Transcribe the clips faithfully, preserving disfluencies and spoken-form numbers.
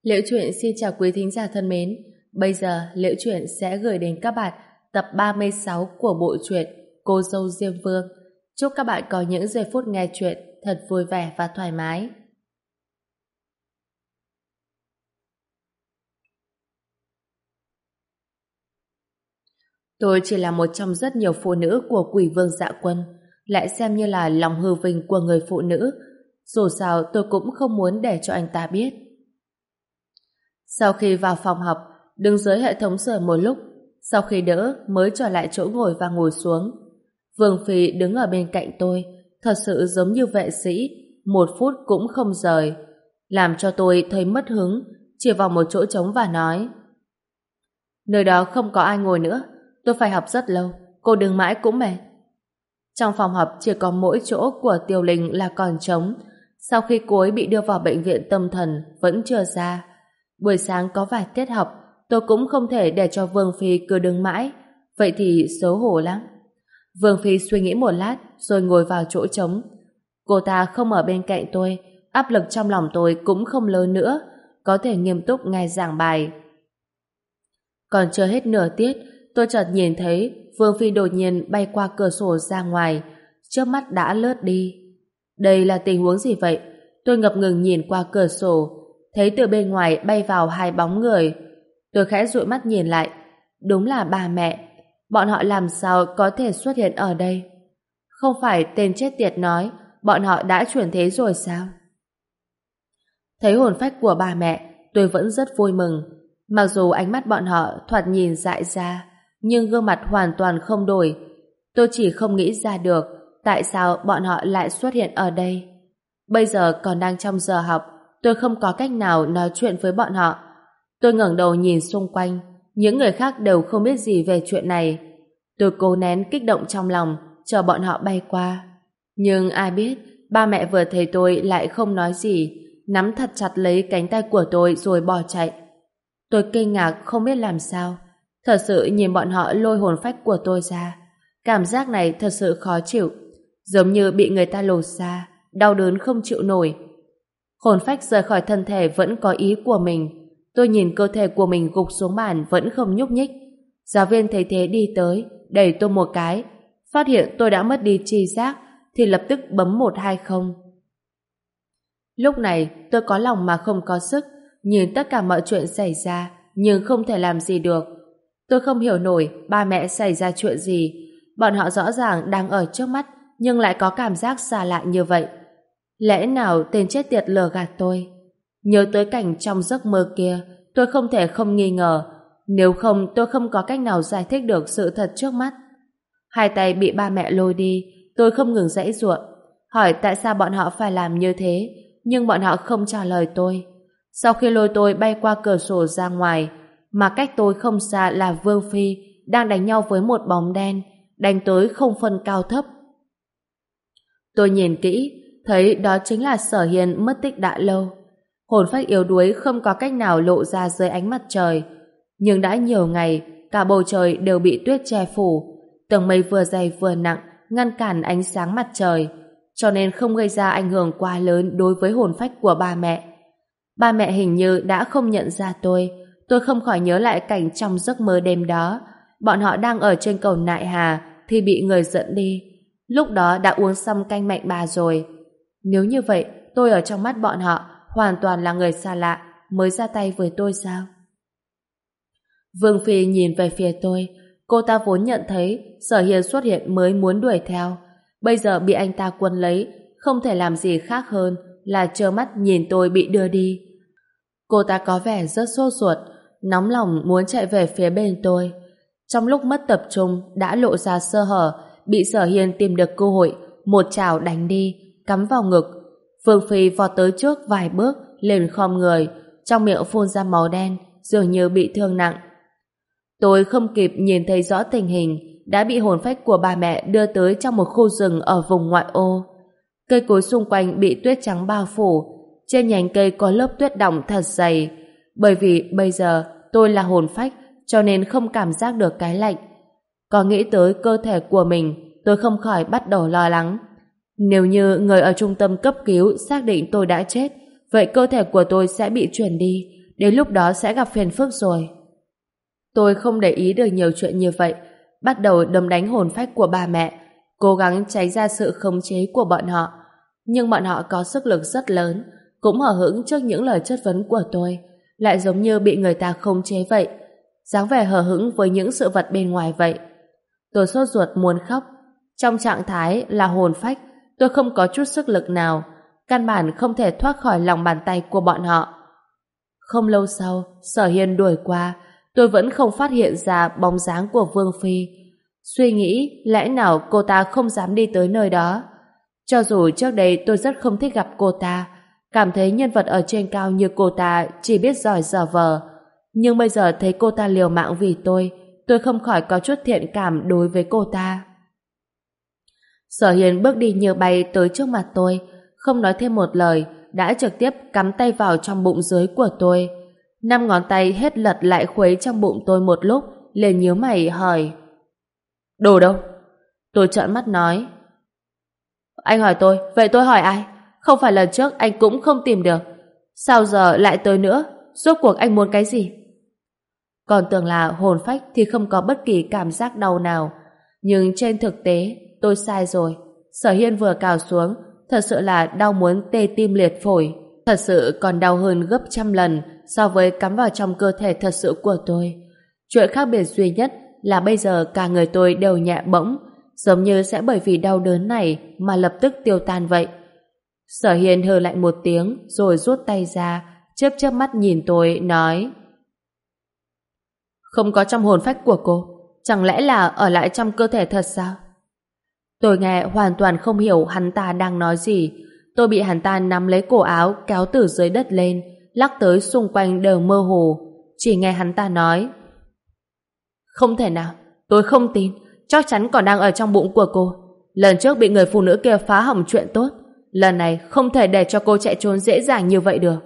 Liễu Chuyện xin chào quý thính giả thân mến. Bây giờ Liễu Chuyện sẽ gửi đến các bạn tập ba mươi sáu của bộ truyện Cô dâu Diêm Vương. Chúc các bạn có những giây phút nghe chuyện thật vui vẻ và thoải mái. Tôi chỉ là một trong rất nhiều phụ nữ của Quỷ Vương Dạ Quân, lại xem như là lòng hư vinh của người phụ nữ. Dù sao tôi cũng không muốn để cho anh ta biết. Sau khi vào phòng học, đứng dưới hệ thống sưởi một lúc, sau khi đỡ mới trở lại chỗ ngồi và ngồi xuống. Vương Phi đứng ở bên cạnh tôi, thật sự giống như vệ sĩ, một phút cũng không rời, làm cho tôi thấy mất hứng, chỉ vào một chỗ trống và nói: nơi đó không có ai ngồi nữa, tôi phải học rất lâu, cô đứng mãi cũng mệt. Trong phòng học chỉ có mỗi chỗ của Tiêu Linh là còn trống, sau khi cô ấy bị đưa vào bệnh viện tâm thần vẫn chưa ra. Buổi sáng có vài tiết học, tôi cũng không thể để cho Vương Phi cứ đứng mãi, vậy thì xấu hổ lắm. Vương Phi suy nghĩ một lát rồi ngồi vào chỗ trống. Cô ta không ở bên cạnh tôi, áp lực trong lòng tôi cũng không lớn nữa, có thể nghiêm túc nghe giảng bài. Còn chưa hết nửa tiết, tôi chợt nhìn thấy Vương Phi đột nhiên bay qua cửa sổ ra ngoài, trước mắt đã lướt đi. Đây là tình huống gì vậy? Tôi ngập ngừng nhìn qua cửa sổ, thấy từ bên ngoài bay vào hai bóng người. Tôi khẽ dụi mắt nhìn lại, đúng là ba mẹ. Bọn họ làm sao có thể xuất hiện ở đây? Không phải tên chết tiệt nói bọn họ đã chuyển thế rồi sao? Thấy hồn phách của ba mẹ, tôi vẫn rất vui mừng. Mặc dù ánh mắt bọn họ thoạt nhìn dại ra, nhưng gương mặt hoàn toàn không đổi. Tôi chỉ không nghĩ ra được tại sao bọn họ lại xuất hiện ở đây. Bây giờ còn đang trong giờ học, tôi không có cách nào nói chuyện với bọn họ. Tôi ngẩng đầu nhìn xung quanh, những người khác đều không biết gì về chuyện này. Tôi cố nén kích động trong lòng, chờ bọn họ bay qua. Nhưng ai biết, ba mẹ vừa thấy tôi lại không nói gì, nắm thật chặt lấy cánh tay của tôi rồi bỏ chạy. Tôi kinh ngạc không biết làm sao. Thật sự nhìn bọn họ lôi hồn phách của tôi ra, cảm giác này thật sự khó chịu, giống như bị người ta lột ra, đau đớn không chịu nổi. Hồn phách rời khỏi thân thể vẫn có ý của mình. Tôi nhìn cơ thể của mình gục xuống bàn vẫn không nhúc nhích. Giáo viên thấy thế đi tới, đẩy tôi một cái, phát hiện tôi đã mất đi tri giác thì lập tức bấm một hai không. Lúc này tôi có lòng mà không có sức, nhìn tất cả mọi chuyện xảy ra nhưng không thể làm gì được. Tôi không hiểu nổi ba mẹ xảy ra chuyện gì. Bọn họ rõ ràng đang ở trước mắt nhưng lại có cảm giác xa lạ như vậy. Lẽ nào tên chết tiệt lừa gạt tôi? Nhớ tới cảnh trong giấc mơ kia, tôi không thể không nghi ngờ. Nếu không tôi không có cách nào giải thích được sự thật trước mắt. Hai tay bị ba mẹ lôi đi, tôi không ngừng giãy giụa, hỏi tại sao bọn họ phải làm như thế, nhưng bọn họ không trả lời tôi. Sau khi lôi tôi bay qua cửa sổ ra ngoài, mà cách tôi không xa là Vương Phi đang đánh nhau với một bóng đen, đánh tới không phân cao thấp. Tôi nhìn kỹ, thấy đó chính là Sở Hiên mất tích đã lâu. Hồn phách yếu đuối không có cách nào lộ ra dưới ánh mặt trời, nhưng đã nhiều ngày cả bầu trời đều bị tuyết che phủ, tầng mây vừa dày vừa nặng ngăn cản ánh sáng mặt trời, cho nên không gây ra ảnh hưởng quá lớn đối với hồn phách của ba mẹ. Ba mẹ hình như đã không nhận ra tôi. Tôi không khỏi nhớ lại cảnh trong giấc mơ đêm đó. Bọn họ đang ở trên cầu Nại Hà thì bị người dẫn đi. Lúc đó đã uống xong canh mạnh bà rồi. Nếu như vậy, tôi ở trong mắt bọn họ hoàn toàn là người xa lạ mới ra tay với tôi sao? Vương Phi nhìn về phía tôi. Cô ta vốn nhận thấy Sở Hiên xuất hiện mới muốn đuổi theo. Bây giờ bị anh ta quân lấy, không thể làm gì khác hơn là trơ mắt nhìn tôi bị đưa đi. Cô ta có vẻ rất sốt ruột, nóng lòng muốn chạy về phía bên tôi. Trong lúc mất tập trung đã lộ ra sơ hở, bị Sở Hiên tìm được cơ hội, một chảo đánh đi, cắm vào ngực. Vương Phi vọt tới trước vài bước, liền khom người, trong miệng phun ra máu đen, dường như bị thương nặng. Tôi không kịp nhìn thấy rõ tình hình, đã bị hồn phách của bà mẹ đưa tới trong một khu rừng ở vùng ngoại ô. Cây cối xung quanh bị tuyết trắng bao phủ, trên nhánh cây có lớp tuyết đọng thật dày. Bởi vì bây giờ tôi là hồn phách, cho nên không cảm giác được cái lạnh. Có nghĩ tới cơ thể của mình, tôi không khỏi bắt đầu lo lắng. Nếu như người ở trung tâm cấp cứu xác định tôi đã chết, vậy cơ thể của tôi sẽ bị chuyển đi, đến lúc đó sẽ gặp phiền phức rồi. Tôi không để ý được nhiều chuyện như vậy, bắt đầu đấm đánh hồn phách của ba mẹ, cố gắng tránh ra sự khống chế của bọn họ. Nhưng bọn họ có sức lực rất lớn, cũng hờ hững trước những lời chất vấn của tôi, lại giống như bị người ta khống chế vậy, dáng vẻ hờ hững với những sự vật bên ngoài vậy. Tôi sốt ruột muốn khóc. Trong trạng thái là hồn phách, tôi không có chút sức lực nào, căn bản không thể thoát khỏi lòng bàn tay của bọn họ. Không lâu sau, Sở Hiên đuổi qua, tôi vẫn không phát hiện ra bóng dáng của Vương Phi. Suy nghĩ lẽ nào cô ta không dám đi tới nơi đó. Cho dù trước đây tôi rất không thích gặp cô ta, cảm thấy nhân vật ở trên cao như cô ta chỉ biết giỏi giở vờ, nhưng bây giờ thấy cô ta liều mạng vì tôi, tôi không khỏi có chút thiện cảm đối với cô ta. Sở Hiên bước đi như bay tới trước mặt tôi, không nói thêm một lời, đã trực tiếp cắm tay vào trong bụng dưới của tôi. Năm ngón tay hết lật lại khuấy trong bụng tôi một lúc, liền nhíu mày hỏi: đồ đâu? Tôi trợn mắt nói: anh hỏi tôi, vậy tôi hỏi ai? Không phải lần trước anh cũng không tìm được, sao giờ lại tới nữa? Rốt cuộc anh muốn cái gì? Còn tưởng là hồn phách thì không có bất kỳ cảm giác đau nào, nhưng trên thực tế tôi sai rồi. Sở Hiên vừa cào xuống, thật sự là đau muốn tê tim liệt phổi, thật sự còn đau hơn gấp trăm lần so với cắm vào trong cơ thể thật sự của tôi. Chuyện khác biệt duy nhất là bây giờ cả người tôi đều nhẹ bỗng, giống như sẽ bởi vì đau đớn này mà lập tức tiêu tan vậy. Sở Hiên hừ lạnh một tiếng rồi rút tay ra, chớp chớp mắt nhìn tôi, nói: không có trong hồn phách của cô, chẳng lẽ là ở lại trong cơ thể thật sao? Tôi nghe hoàn toàn không hiểu hắn ta đang nói gì. Tôi bị hắn ta nắm lấy cổ áo kéo từ dưới đất lên, lắc tới xung quanh đều mơ hồ. Chỉ nghe hắn ta nói: không thể nào, tôi không tin, chắc chắn còn đang ở trong bụng của cô. Lần trước bị người phụ nữ kia phá hỏng chuyện tốt, lần này không thể để cho cô chạy trốn dễ dàng như vậy được.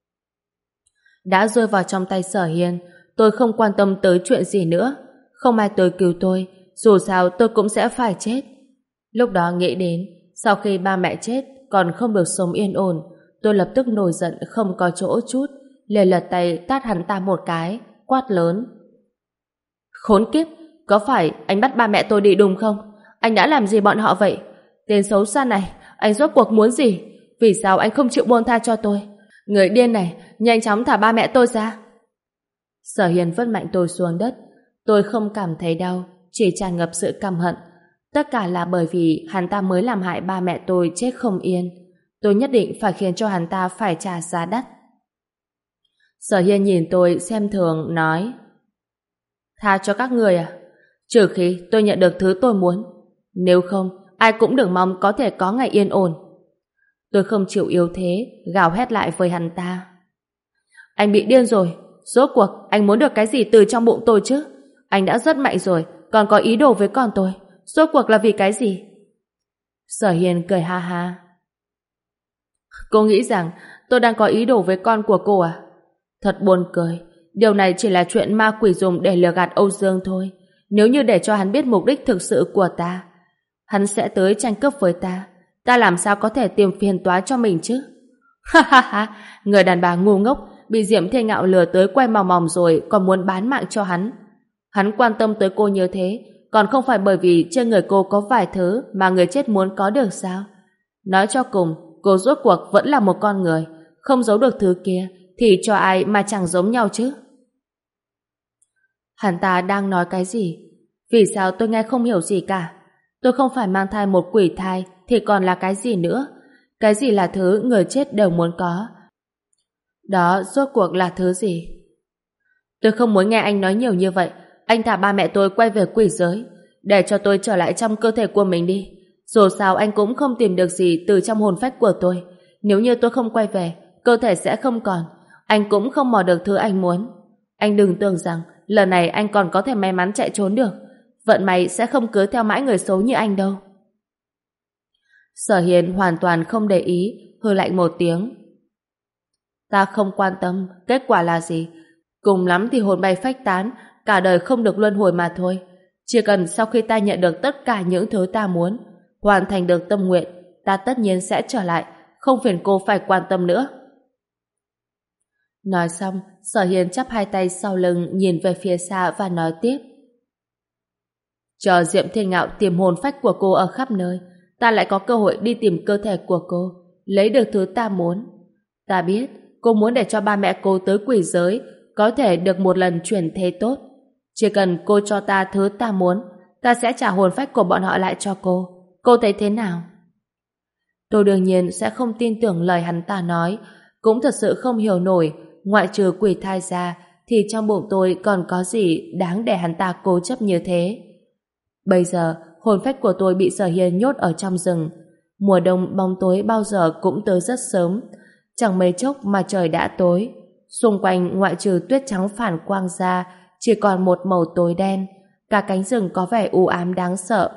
Đã rơi vào trong tay Sở Hiên, tôi không quan tâm tới chuyện gì nữa. Không ai tới cứu tôi, dù sao tôi cũng sẽ phải chết. Lúc đó nghĩ đến sau khi ba mẹ chết còn không được sống yên ổn, tôi lập tức nổi giận không có chỗ chút, liền lật tay tát hắn ta một cái, quát lớn: khốn kiếp, có phải anh bắt ba mẹ tôi đi đùng không? Anh đã làm gì bọn họ vậy? Tên xấu xa này, anh rốt cuộc muốn gì? Vì sao anh không chịu buông tha cho tôi? Người điên này, nhanh chóng thả ba mẹ tôi ra. Sở Hiên vứt mạnh tôi xuống đất. Tôi không cảm thấy đau, chỉ tràn ngập sự căm hận. Tất cả là bởi vì hắn ta mới làm hại ba mẹ tôi chết không yên. Tôi nhất định phải khiến cho hắn ta phải trả giá đắt. Sở Hiên nhìn tôi xem thường, nói: tha cho các người à? Trừ khi tôi nhận được thứ tôi muốn. Nếu không, ai cũng đừng mong có thể có ngày yên ổn. Tôi không chịu yếu thế, gào hét lại với hắn ta: anh bị điên rồi. Rốt cuộc anh muốn được cái gì từ trong bụng tôi chứ? Anh đã rất mạnh rồi, còn có ý đồ với con tôi. Rốt cuộc là vì cái gì? Sở Hiên cười ha ha: cô nghĩ rằng tôi đang có ý đồ với con của cô à? Thật buồn cười. Điều này chỉ là chuyện ma quỷ dùng để lừa gạt Âu Dương thôi. Nếu như để cho hắn biết mục đích thực sự của ta, hắn sẽ tới tranh cướp với ta. Ta làm sao có thể tìm phiền toái cho mình chứ? Ha ha ha, người đàn bà ngu ngốc, bị Diệm Thiên Ngạo lừa tới quay mòng mòng rồi còn muốn bán mạng cho hắn. Hắn quan tâm tới cô như thế, còn không phải bởi vì trên người cô có vài thứ mà người chết muốn có được sao? Nói cho cùng, cô rốt cuộc vẫn là một con người, không giấu được thứ kia thì cho ai mà chẳng giống nhau chứ? Hắn ta đang nói cái gì? Vì sao tôi nghe không hiểu gì cả? Tôi không phải mang thai một quỷ thai thì còn là cái gì nữa? Cái gì là thứ người chết đều muốn có? Đó rốt cuộc là thứ gì? Tôi không muốn nghe anh nói nhiều như vậy. Anh thả ba mẹ tôi quay về quỷ giới, để cho tôi trở lại trong cơ thể của mình đi. Dù sao anh cũng không tìm được gì từ trong hồn phách của tôi. Nếu như tôi không quay về, cơ thể sẽ không còn. Anh cũng không mò được thứ anh muốn. Anh đừng tưởng rằng lần này anh còn có thể may mắn chạy trốn được. Vận may sẽ không cứ theo mãi người xấu như anh đâu. Sở Hiền hoàn toàn không để ý, hừ lạnh một tiếng: ta không quan tâm kết quả là gì. Cùng lắm thì hồn bay phách tán, cả đời không được luân hồi mà thôi. Chỉ cần sau khi ta nhận được tất cả những thứ ta muốn, hoàn thành được tâm nguyện, ta tất nhiên sẽ trở lại, không phiền cô phải quan tâm nữa. Nói xong, Sở Hiên chắp hai tay sau lưng nhìn về phía xa và nói tiếp. Chờ Diệm Thiên Ngạo tìm hồn phách của cô ở khắp nơi, ta lại có cơ hội đi tìm cơ thể của cô, lấy được thứ ta muốn. Ta biết, cô muốn để cho ba mẹ cô tới quỷ giới, có thể được một lần chuyển thế tốt. Chỉ cần cô cho ta thứ ta muốn, ta sẽ trả hồn phách của bọn họ lại cho cô. Cô thấy thế nào? Tôi đương nhiên sẽ không tin tưởng lời hắn ta nói, cũng thật sự không hiểu nổi, ngoại trừ quỷ thai ra, thì trong bụng tôi còn có gì đáng để hắn ta cố chấp như thế. Bây giờ, hồn phách của tôi bị Sở Hiên nhốt ở trong rừng. Mùa đông bóng tối bao giờ cũng tới rất sớm. Chẳng mấy chốc mà trời đã tối. Xung quanh ngoại trừ tuyết trắng phản quang ra, chỉ còn một màu tối đen. Cả cánh rừng có vẻ u ám đáng sợ.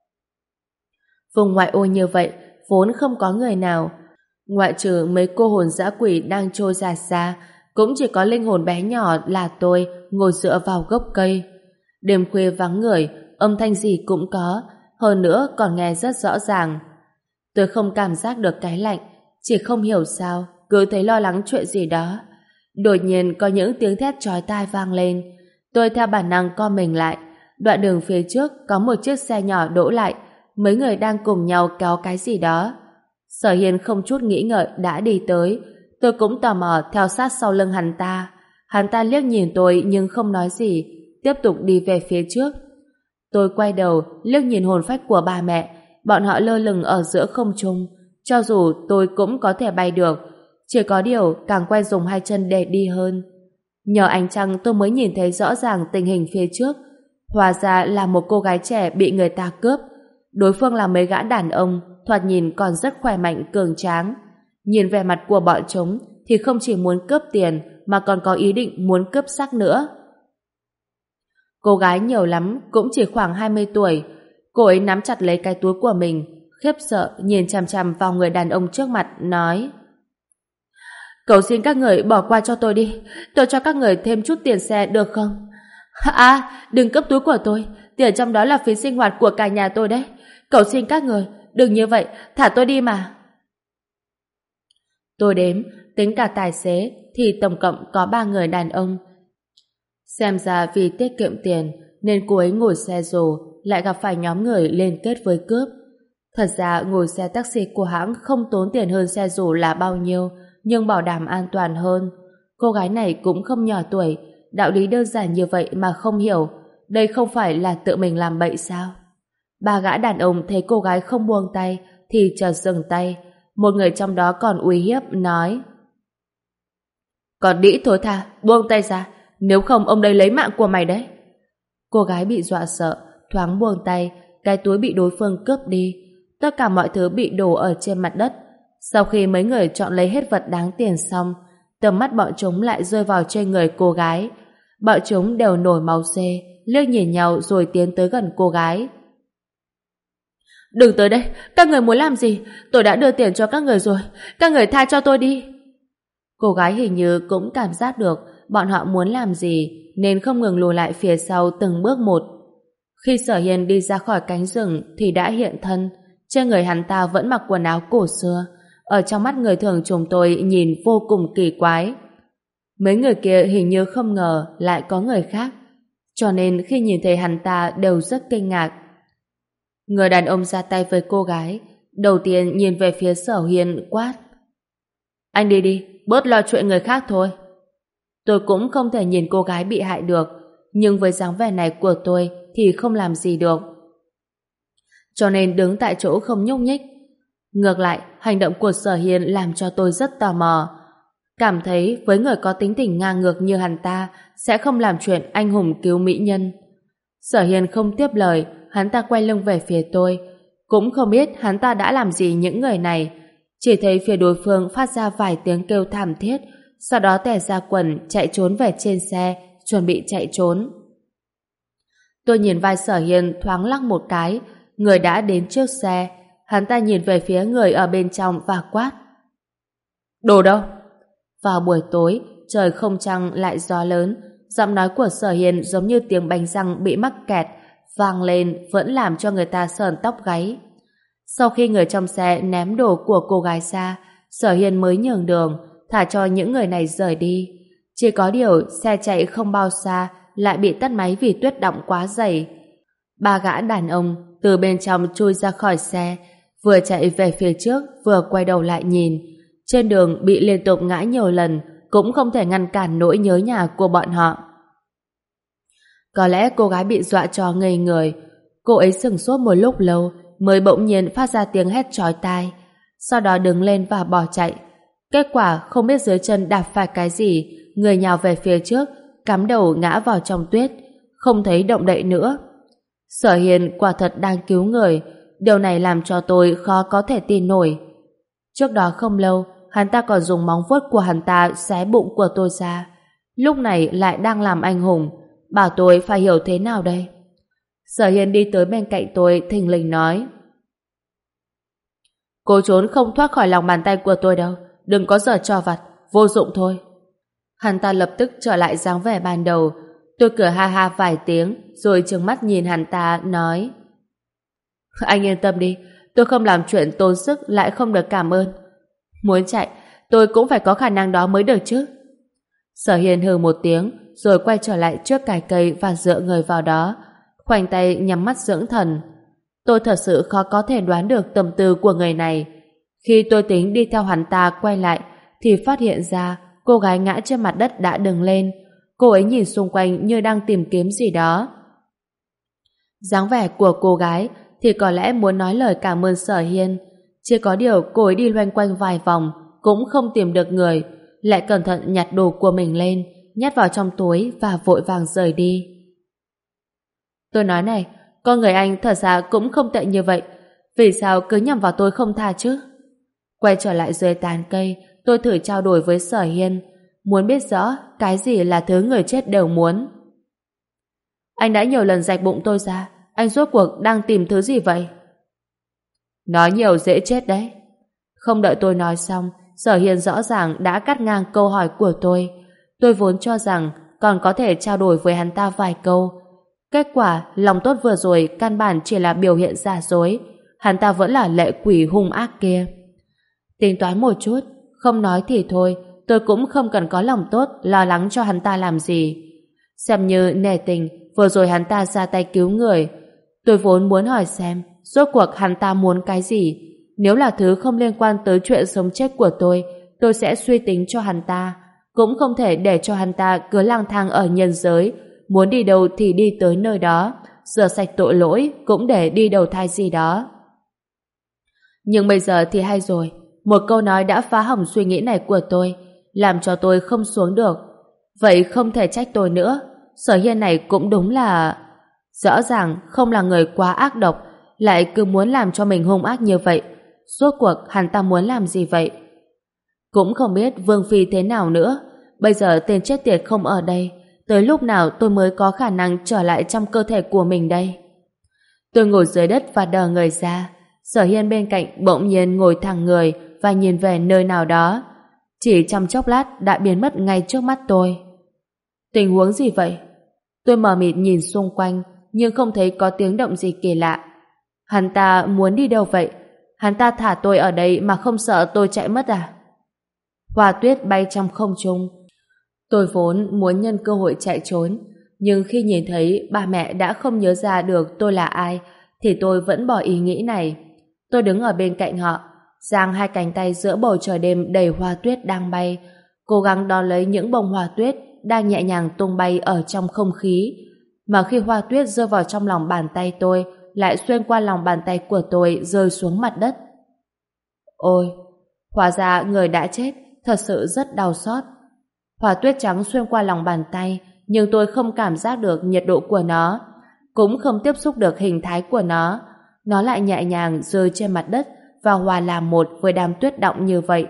Vùng ngoại ô như vậy, vốn không có người nào. Ngoại trừ mấy cô hồn dã quỷ đang trôi giạt ra, cũng chỉ có linh hồn bé nhỏ là tôi ngồi dựa vào gốc cây. Đêm khuya vắng người, âm thanh gì cũng có, hơn nữa còn nghe rất rõ ràng. Tôi không cảm giác được cái lạnh, chỉ không hiểu sao, cứ thấy lo lắng chuyện gì đó. Đột nhiên có những tiếng thét chói tai vang lên. Tôi theo bản năng co mình lại. Đoạn đường phía trước có một chiếc xe nhỏ đỗ lại, mấy người đang cùng nhau kéo cái gì đó. Sở Hiên không chút nghĩ ngợi đã đi tới. Tôi cũng tò mò theo sát sau lưng hắn ta. Hắn ta liếc nhìn tôi nhưng không nói gì, tiếp tục đi về phía trước. Tôi quay đầu liếc nhìn hồn phách của ba mẹ, bọn họ lơ lửng ở giữa không trung. Cho dù tôi cũng có thể bay được, chỉ có điều càng quen dùng hai chân để đi hơn. Nhờ ánh trăng tôi mới nhìn thấy rõ ràng tình hình phía trước. Hóa ra là một cô gái trẻ bị người ta cướp. Đối phương là mấy gã đàn ông, thoạt nhìn còn rất khỏe mạnh cường tráng. Nhìn vẻ mặt của bọn chúng thì không chỉ muốn cướp tiền mà còn có ý định muốn cướp xác nữa. Cô gái nhiều lắm cũng chỉ khoảng hai mươi tuổi. Cô ấy nắm chặt lấy cái túi của mình, khiếp sợ nhìn chằm chằm vào người đàn ông trước mặt, nói: Cầu xin các người bỏ qua cho tôi đi, tôi cho các người thêm chút tiền xe được không? À, đừng cướp túi của tôi, tiền trong đó là phí sinh hoạt của cả nhà tôi đấy. Cầu xin các người, đừng như vậy, thả tôi đi mà. Tôi đếm, tính cả tài xế thì tổng cộng có ba người đàn ông. Xem ra vì tiết kiệm tiền nên cô ấy ngồi xe rồ lại gặp phải nhóm người liên kết với cướp. Thật ra ngồi xe taxi của hãng không tốn tiền hơn xe rồ là bao nhiêu, nhưng bảo đảm an toàn hơn. Cô gái này cũng không nhỏ tuổi, đạo lý đơn giản như vậy mà không hiểu, đây không phải là tự mình làm bậy sao? Ba gã đàn ông thấy cô gái không buông tay thì chợt dừng tay. Một người trong đó còn uy hiếp nói: Còn đĩ thối tha, buông tay ra, nếu không ông đây lấy mạng của mày đấy. Cô gái bị dọa sợ, thoáng buông tay, cái túi bị đối phương cướp đi. Tất cả mọi thứ bị đổ ở trên mặt đất. Sau khi mấy người chọn lấy hết vật đáng tiền xong, tầm mắt bọn chúng lại rơi vào trên người cô gái. Bọn chúng đều nổi máu xê, liếc nhìn nhau rồi tiến tới gần cô gái. Đừng tới đây, các người muốn làm gì? Tôi đã đưa tiền cho các người rồi, các người tha cho tôi đi. Cô gái hình như cũng cảm giác được bọn họ muốn làm gì nên không ngừng lùi lại phía sau từng bước một. Khi Sở Hiên đi ra khỏi cánh rừng thì đã hiện thân. Trên người hắn ta vẫn mặc quần áo cổ xưa. Ở trong mắt người thường chúng tôi nhìn vô cùng kỳ quái. Mấy người kia hình như không ngờ lại có người khác, cho nên khi nhìn thấy hắn ta đều rất kinh ngạc. Người đàn ông ra tay với cô gái, đầu tiên nhìn về phía Sở Hiên quát: Anh đi đi, bớt lo chuyện người khác thôi. Tôi cũng không thể nhìn cô gái bị hại được, nhưng với dáng vẻ này của tôi thì không làm gì được, cho nên đứng tại chỗ không nhúc nhích. Ngược lại, hành động của Sở Hiên làm cho tôi rất tò mò. Cảm thấy với người có tính tình ngang ngược như hắn ta sẽ không làm chuyện anh hùng cứu mỹ nhân. Sở Hiên không tiếp lời, hắn ta quay lưng về phía tôi. Cũng không biết hắn ta đã làm gì những người này. Chỉ thấy phía đối phương phát ra vài tiếng kêu thảm thiết, sau đó tè ra quần chạy trốn về trên xe, chuẩn bị chạy trốn. Tôi nhìn vai Sở Hiên thoáng lắc một cái, người đã đến trước xe. Hắn ta nhìn về phía người ở bên trong và quát: Đồ đâu? Vào buổi tối, trời không trăng lại gió lớn, giọng nói của Sở Hiên giống như tiếng bánh răng bị mắc kẹt, vang lên vẫn làm cho người ta sởn tóc gáy. Sau khi người trong xe ném đồ của cô gái ra, Sở Hiên mới nhường đường, thả cho những người này rời đi. Chỉ có điều xe chạy không bao xa lại bị tắt máy vì tuyết đọng quá dày. Ba gã đàn ông từ bên trong chui ra khỏi xe, vừa chạy về phía trước vừa quay đầu lại nhìn. Trên đường bị liên tục ngã nhiều lần, cũng không thể ngăn cản nỗi nhớ nhà của bọn họ. Có lẽ cô gái bị dọa cho ngây người. Cô ấy sửng sốt một lúc lâu mới bỗng nhiên phát ra tiếng hét chói tai, sau đó đứng lên và bỏ chạy. Kết quả không biết dưới chân đạp phải cái gì, người nhào về phía trước, cắm đầu ngã vào trong tuyết, không thấy động đậy nữa. Sở Hiên quả thật đang cứu người, điều này làm cho tôi khó có thể tin nổi. Trước đó không lâu, hắn ta còn dùng móng vuốt của hắn ta xé bụng của tôi ra, lúc này lại đang làm anh hùng, bảo tôi phải hiểu thế nào đây? Sở Hiên đi tới bên cạnh tôi thình lình nói: cô trốn không thoát khỏi lòng bàn tay của tôi đâu, đừng có giở trò vặt, vô dụng thôi. Hắn ta lập tức trở lại dáng vẻ ban đầu. Tôi cười ha ha vài tiếng rồi trừng mắt nhìn hắn ta nói: anh yên tâm đi, tôi không làm chuyện tốn sức lại không được cảm ơn. Muốn chạy, tôi cũng phải có khả năng đó mới được chứ. Sở Hiên hừ một tiếng rồi quay trở lại trước cái cây và dựa người vào đó, khoanh tay nhắm mắt dưỡng thần. Tôi thật sự khó có thể đoán được tâm tư của người này. Khi tôi tính đi theo hắn ta quay lại thì phát hiện ra cô gái ngã trên mặt đất đã đứng lên. Cô ấy nhìn xung quanh như đang tìm kiếm gì đó. Dáng vẻ của cô gái thì có lẽ muốn nói lời cảm ơn Sở Hiên, chỉ có điều cô ấy đi loanh quanh vài vòng cũng không tìm được người, lại cẩn thận nhặt đồ của mình lên, nhét vào trong túi và vội vàng rời đi. Tôi nói này, con người anh thật ra cũng không tệ như vậy, vì sao cứ nhằm vào tôi không tha chứ? Quay trở lại dưới tán cây, tôi thử trao đổi với Sở Hiên, muốn biết rõ cái gì là thứ người chết đều muốn. Anh đã nhiều lần rạch bụng tôi ra, anh rốt cuộc đang tìm thứ gì vậy? Nói nhiều dễ chết đấy. Không đợi tôi nói xong, Sở Hiên rõ ràng đã cắt ngang câu hỏi của tôi. Tôi vốn cho rằng còn có thể trao đổi với hắn ta vài câu. Kết quả, lòng tốt vừa rồi căn bản chỉ là biểu hiện giả dối. Hắn ta vẫn là lệ quỷ hung ác kia. Tính toán một chút, không nói thì thôi, tôi cũng không cần có lòng tốt lo lắng cho hắn ta làm gì. Xem như nể tình, vừa rồi hắn ta ra tay cứu người. Tôi vốn muốn hỏi xem rốt cuộc hắn ta muốn cái gì. Nếu là thứ không liên quan tới chuyện sống chết của tôi, tôi sẽ suy tính cho hắn ta. Cũng không thể để cho hắn ta cứ lang thang ở nhân giới, muốn đi đâu thì đi tới nơi đó, rửa sạch tội lỗi cũng để đi đầu thai gì đó. Nhưng bây giờ thì hay rồi, một câu nói đã phá hỏng suy nghĩ này của tôi, làm cho tôi không xuống được. Vậy không thể trách tôi nữa. Sở Hiên này cũng đúng là... rõ ràng không là người quá ác độc, lại cứ muốn làm cho mình hung ác như vậy. Rốt cuộc hắn ta muốn làm gì vậy? Cũng không biết Vương Phi thế nào nữa. Bây giờ tên chết tiệt không ở đây, tới lúc nào tôi mới có khả năng trở lại trong cơ thể của mình đây? Tôi ngồi dưới đất và đờ người ra. Sở Hiên bên cạnh bỗng nhiên ngồi thẳng người và nhìn về nơi nào đó. Chỉ trong chốc lát đã biến mất ngay trước mắt tôi. Tình huống gì vậy? Tôi mờ mịt nhìn xung quanh nhưng không thấy có tiếng động gì kỳ lạ. Hắn ta muốn đi đâu vậy? Hắn ta thả tôi ở đây mà không sợ tôi chạy mất à? Hoa tuyết bay trong không trung. Tôi vốn muốn nhân cơ hội chạy trốn, nhưng khi nhìn thấy ba mẹ đã không nhớ ra được tôi là ai thì tôi vẫn bỏ ý nghĩ này. Tôi đứng ở bên cạnh họ, giang hai cánh tay giữa bầu trời đêm đầy hoa tuyết đang bay, cố gắng đón lấy những bông hoa tuyết đang nhẹ nhàng tung bay ở trong không khí. Mà khi hoa tuyết rơi vào trong lòng bàn tay tôi, lại xuyên qua lòng bàn tay của tôi rơi xuống mặt đất. Ôi, hóa ra người đã chết, thật sự rất đau xót. Hoa tuyết trắng xuyên qua lòng bàn tay, nhưng tôi không cảm giác được nhiệt độ của nó, cũng không tiếp xúc được hình thái của nó. Nó lại nhẹ nhàng rơi trên mặt đất và hòa làm một với đám tuyết đọng như vậy.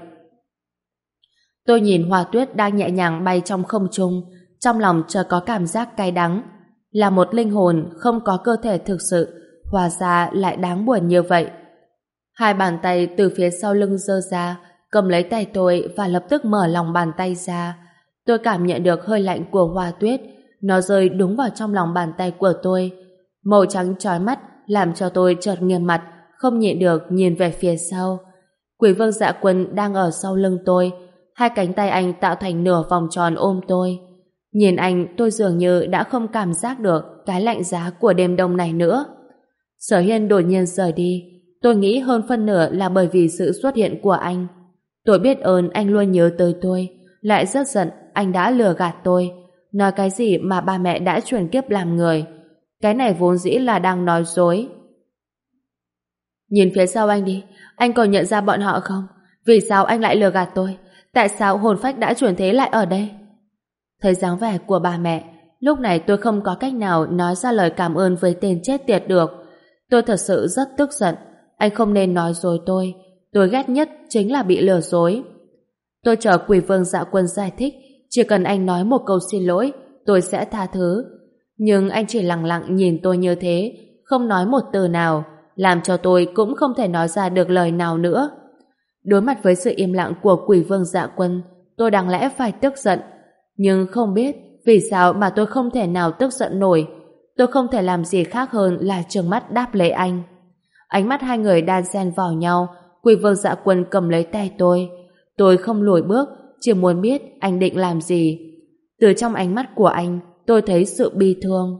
Tôi nhìn hoa tuyết đang nhẹ nhàng bay trong không trung, trong lòng chợt có cảm giác cay đắng. Là một linh hồn không có cơ thể thực sự, hóa ra lại đáng buồn như vậy. Hai bàn tay từ phía sau lưng giơ ra, cầm lấy tay tôi và lập tức mở lòng bàn tay ra. Tôi cảm nhận được hơi lạnh của hoa tuyết, nó rơi đúng vào trong lòng bàn tay của tôi. Màu trắng chói mắt làm cho tôi chợt nghiêm mặt, không nhịn được nhìn về phía sau. Quỷ vương Dạ Quân đang ở sau lưng tôi. hai cánh tay anh tạo thành nửa vòng tròn ôm tôi. Nhìn anh, tôi dường như đã không cảm giác được cái lạnh giá của đêm đông này nữa. Sở Hiên đột nhiên rời đi. Tôi nghĩ hơn phân nửa là bởi vì sự xuất hiện của anh. Tôi biết ơn anh luôn nhớ tới tôi, lại rất giận anh đã lừa gạt tôi, nói cái gì mà ba mẹ đã chuyển kiếp làm người. Cái này vốn dĩ là đang nói dối. Nhìn phía sau anh đi, anh còn nhận ra bọn họ không? Vì sao anh lại lừa gạt tôi? Tại sao hồn phách đã chuyển thế lại ở đây? Thấy dáng vẻ của bà mẹ, lúc này tôi không có cách nào nói ra lời cảm ơn với tên chết tiệt được. Tôi thật sự rất tức giận. Anh không nên nói dối tôi. Tôi ghét nhất chính là bị lừa dối. Tôi chờ Quỷ Vương Dạ Quân giải thích. Chỉ cần anh nói một câu xin lỗi, tôi sẽ tha thứ. Nhưng anh chỉ lặng lặng nhìn tôi như thế, không nói một từ nào, làm cho tôi cũng không thể nói ra được lời nào nữa. Đối mặt với sự im lặng của Quỷ Vương Dạ Quân, tôi đáng lẽ phải tức giận. Nhưng không biết vì sao mà tôi không thể nào tức giận nổi. Tôi không thể làm gì khác hơn là trừng mắt đáp lấy anh. Ánh mắt hai người đan xen vào nhau. Quỷ Vương Dạ Quân cầm lấy tay tôi. Tôi không lùi bước, chỉ muốn biết anh định làm gì. Từ trong ánh mắt của anh, tôi thấy sự bi thương.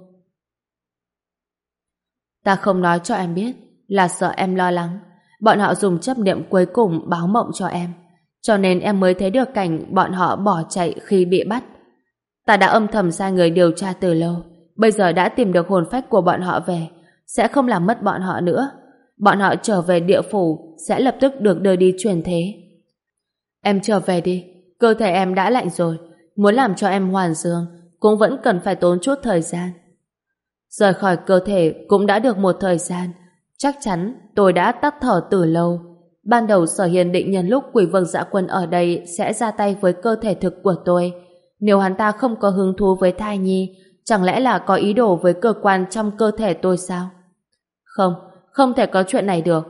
Ta không nói cho em biết là sợ em lo lắng. Bọn họ dùng chấp niệm cuối cùng báo mộng cho em, cho nên em mới thấy được cảnh bọn họ bỏ chạy khi bị bắt. Ta đã âm thầm sai người điều tra từ lâu, bây giờ đã tìm được hồn phách của bọn họ về, sẽ không làm mất bọn họ nữa. Bọn họ trở về địa phủ sẽ lập tức được đưa đi chuyển thế. Em trở về đi, cơ thể em đã lạnh rồi, muốn làm cho em hoàn dương cũng vẫn cần phải tốn chút thời gian. Rời khỏi cơ thể cũng đã được một thời gian, chắc chắn tôi đã tắt thở từ lâu. Ban đầu Sở Hiên định nhân lúc Quỷ Vương Dạ Quân ở đây sẽ ra tay với cơ thể thực của tôi. Nếu hắn ta không có hứng thú với thai nhi, chẳng lẽ là có ý đồ với cơ quan trong cơ thể tôi sao? Không, không thể có chuyện này được.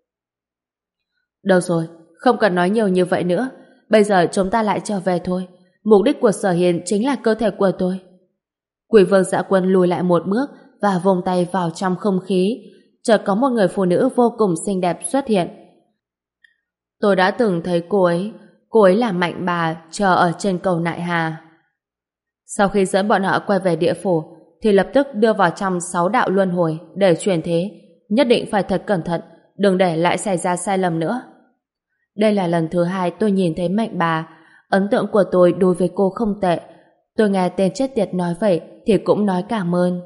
Đâu rồi, không cần nói nhiều như vậy nữa. Bây giờ chúng ta lại trở về thôi. Mục đích của Sở Hiên chính là cơ thể của tôi. Quỷ Vương Dạ Quân lùi lại một bước và vung tay vào trong không khí. Chợt có một người phụ nữ vô cùng xinh đẹp xuất hiện. Tôi đã từng thấy cô ấy. Cô ấy là Mạnh Bà, chờ ở trên cầu Nại Hà. Sau khi dẫn bọn họ quay về địa phủ thì lập tức đưa vào trong sáu đạo luân hồi để chuyển thế. Nhất định phải thật cẩn thận, đừng để lại xảy ra sai lầm nữa. Đây là lần thứ hai tôi nhìn thấy Mạnh Bà. Ấn tượng của tôi đối với cô không tệ. Tôi nghe tên chết tiệt nói vậy thì cũng nói cảm ơn.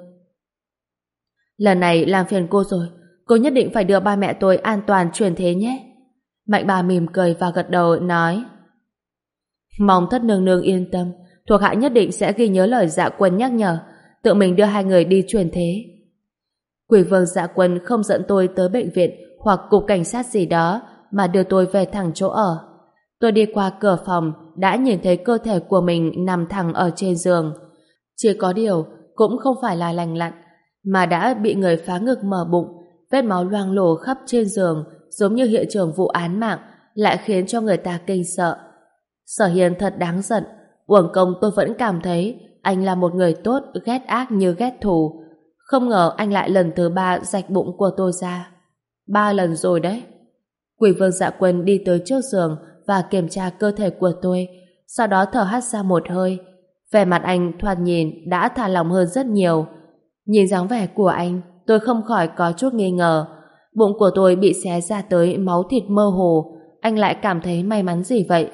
Lần này làm phiền cô rồi, cô nhất định phải đưa ba mẹ tôi an toàn chuyển thế nhé. Mạnh Bà mỉm cười và gật đầu nói: Mong thất nương nương yên tâm, thuộc hạ nhất định sẽ ghi nhớ lời Dạ Quân nhắc nhở, tự mình đưa hai người đi chuyển thế. Quỷ Vương Dạ Quân không dẫn tôi tới bệnh viện hoặc cục cảnh sát gì đó, mà đưa tôi về thẳng chỗ ở. Tôi đi qua cửa phòng, đã nhìn thấy cơ thể của mình nằm thẳng ở trên giường. Chỉ có điều, cũng không phải là lành lặn, mà đã bị người phá ngực mở bụng, vết máu loang lổ khắp trên giường, giống như hiện trường vụ án mạng, lại khiến cho người ta kinh sợ. Sở Hiên thật đáng giận, uổng công tôi vẫn cảm thấy anh là một người tốt, ghét ác như ghét thù. Không ngờ anh lại lần thứ ba rạch bụng của tôi ra. Ba lần rồi đấy. Quỷ Vương Dạ Quân đi tới trước giường và kiểm tra cơ thể của tôi, sau đó thở hắt ra một hơi. Vẻ mặt anh thoạt nhìn đã thả lỏng hơn rất nhiều. Nhìn dáng vẻ của anh, tôi không khỏi có chút nghi ngờ. Bụng của tôi bị xé ra tới máu thịt mơ hồ, anh lại cảm thấy may mắn gì vậy?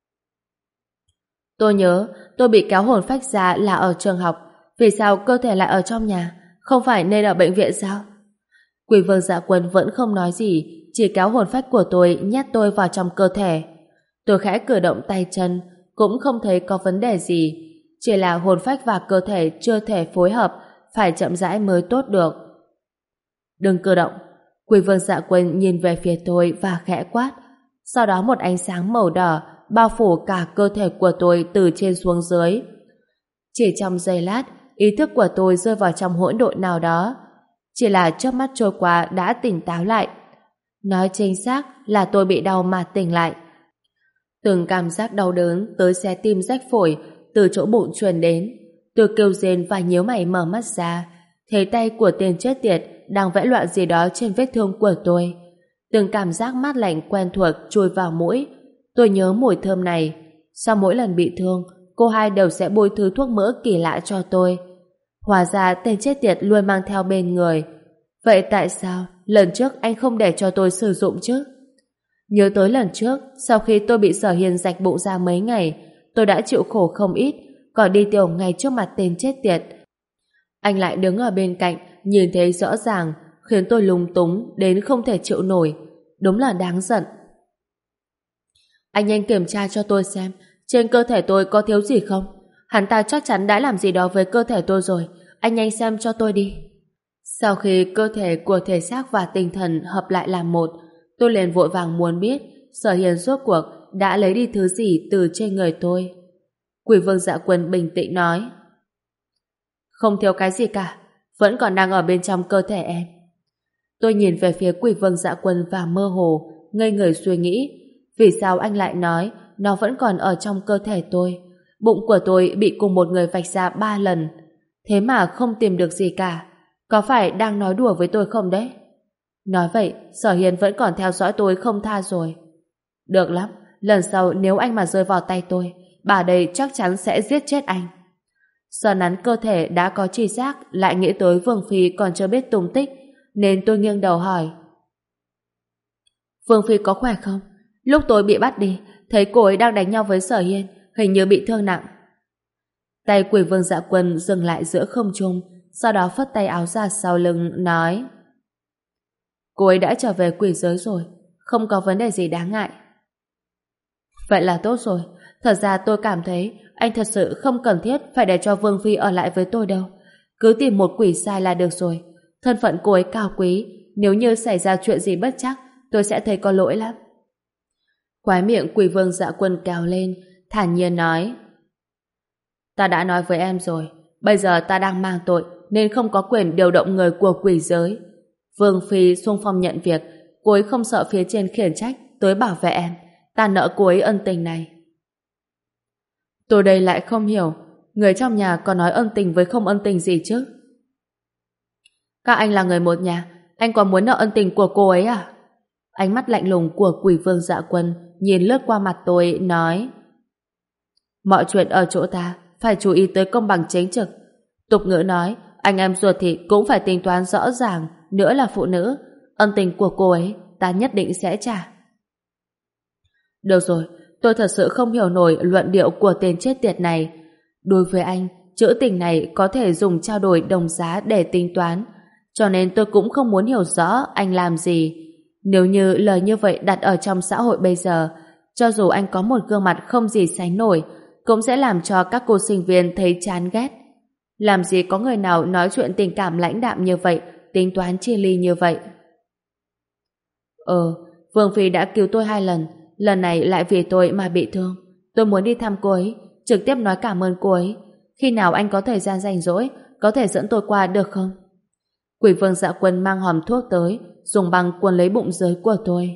Tôi nhớ tôi bị kéo hồn phách ra là ở trường học, vì sao cơ thể lại ở trong nhà, không phải nên ở bệnh viện sao? Quỷ Vương Dạ Quân vẫn không nói gì, chỉ kéo hồn phách của tôi nhét tôi vào trong cơ thể. Tôi khẽ cử động tay chân, cũng không thấy có vấn đề gì, chỉ là hồn phách và cơ thể chưa thể phối hợp, phải chậm rãi mới tốt được. Đừng cử động. Quỷ Vương Dạ Quân nhìn về phía tôi và khẽ quát. Sau đó một ánh sáng màu đỏ bao phủ cả cơ thể của tôi từ trên xuống dưới. Chỉ trong giây lát, ý thức của tôi rơi vào trong hỗn độn nào đó. Chỉ là chớp mắt trôi qua đã tỉnh táo lại. Nói chính xác là tôi bị đau mà tỉnh lại. Từng cảm giác đau đớn tới xé tim rách phổi từ chỗ bụng truyền đến. Tôi kêu rên và nhíu mày mở mắt ra, thấy tay của tên chết tiệt đang vẽ loạn gì đó trên vết thương của tôi. Từng cảm giác mát lạnh quen thuộc chui vào mũi. Tôi nhớ mùi thơm này, Sau mỗi lần bị thương, cô hai đều sẽ bôi thứ thuốc mỡ kỳ lạ cho tôi. Hóa ra tên chết tiệt luôn mang theo bên người. Vậy tại sao lần trước anh không để cho tôi sử dụng chứ? Nhớ tới lần trước, sau khi tôi bị Sở Hiên rạch bụng ra mấy ngày, tôi đã chịu khổ không ít, còn đi tiểu ngay trước mặt tên chết tiệt. Anh lại đứng ở bên cạnh, nhìn thấy rõ ràng, khiến tôi lúng túng đến không thể chịu nổi. Đúng là đáng giận. Anh nhanh kiểm tra cho tôi xem, trên cơ thể tôi có thiếu gì không? Hắn ta chắc chắn đã làm gì đó với cơ thể tôi rồi. Anh nhanh xem cho tôi đi. Sau khi cơ thể của thể xác và tinh thần hợp lại làm một, tôi liền vội vàng muốn biết Sở Hiên rốt cuộc đã lấy đi thứ gì từ trên người tôi. Quỷ Vương Dạ Quân bình tĩnh nói: không thiếu cái gì cả, vẫn còn đang ở bên trong cơ thể em. Tôi nhìn về phía Quỷ Vương Dạ Quân và mơ hồ, ngây người suy nghĩ, vì sao anh lại nói nó vẫn còn ở trong cơ thể tôi? Bụng của tôi bị cùng một người vạch ra ba lần, thế mà không tìm được gì cả. Có phải đang nói đùa với tôi không đấy? Nói vậy, Sở Hiên vẫn còn theo dõi tôi không tha rồi. Được lắm, lần sau nếu anh mà rơi vào tay tôi, bà đây chắc chắn sẽ giết chết anh. Sờ nắn cơ thể đã có tri giác, lại nghĩ tới Vương Phi còn chưa biết tung tích, nên tôi nghiêng đầu hỏi: Vương Phi có khỏe không? Lúc tôi bị bắt đi, thấy cô ấy đang đánh nhau với Sở Hiên, hình như bị thương nặng. Tay Quỷ Vương Dạ Quân dừng lại giữa không trung, sau đó phất tay áo ra sau lưng, nói: cô ấy đã trở về quỷ giới rồi, không có vấn đề gì đáng ngại. Vậy là tốt rồi. Thật ra tôi cảm thấy anh thật sự không cần thiết phải để cho Vương Phi ở lại với tôi đâu. Cứ tìm một quỷ sai là được rồi. Thân phận cô ấy cao quý, nếu như xảy ra chuyện gì bất trắc, tôi sẽ thấy có lỗi lắm. Khóe miệng Quỷ Vương Dạ Quân cao lên, thản nhiên nói: ta đã nói với em rồi, bây giờ ta đang mang tội nên không có quyền điều động người của quỷ giới. Vương Phi xung phong nhận việc, cô ấy không sợ phía trên khiển trách tới bảo vệ em. Ta nợ cô ấy ân tình này. Tôi đây lại không hiểu, người trong nhà có nói ân tình với không ân tình gì chứ? Các anh là người một nhà, anh còn muốn nợ ân tình của cô ấy à? Ánh mắt lạnh lùng của Quỷ Vương Dạ Quân nhìn lướt qua mặt tôi, nói: mọi chuyện ở chỗ ta phải chú ý tới công bằng chính trực. Tục ngữ nói, anh em ruột thịt cũng phải tính toán rõ ràng, nữa là phụ nữ. Ân tình của cô ấy ta nhất định sẽ trả. Được rồi, tôi thật sự không hiểu nổi luận điệu của tên chết tiệt này. Đối với anh, chữ tình này có thể dùng trao đổi đồng giá để tính toán, cho nên tôi cũng không muốn hiểu rõ anh làm gì. Nếu như lời như vậy đặt ở trong xã hội bây giờ, cho dù anh có một gương mặt không gì sánh nổi, cũng sẽ làm cho các cô sinh viên thấy chán ghét. Làm gì có người nào nói chuyện tình cảm lãnh đạm như vậy, tính toán chia ly như vậy. Ờ, Vương Phi đã cứu tôi hai lần, lần này lại vì tôi mà bị thương. Tôi muốn đi thăm cô ấy, trực tiếp nói cảm ơn cô ấy. Khi nào anh có thời gian rảnh rỗi, có thể dẫn tôi qua được không? Quỷ Vương Dạ Quân mang hòm thuốc tới, dùng băng cuốn lấy bụng dưới của tôi.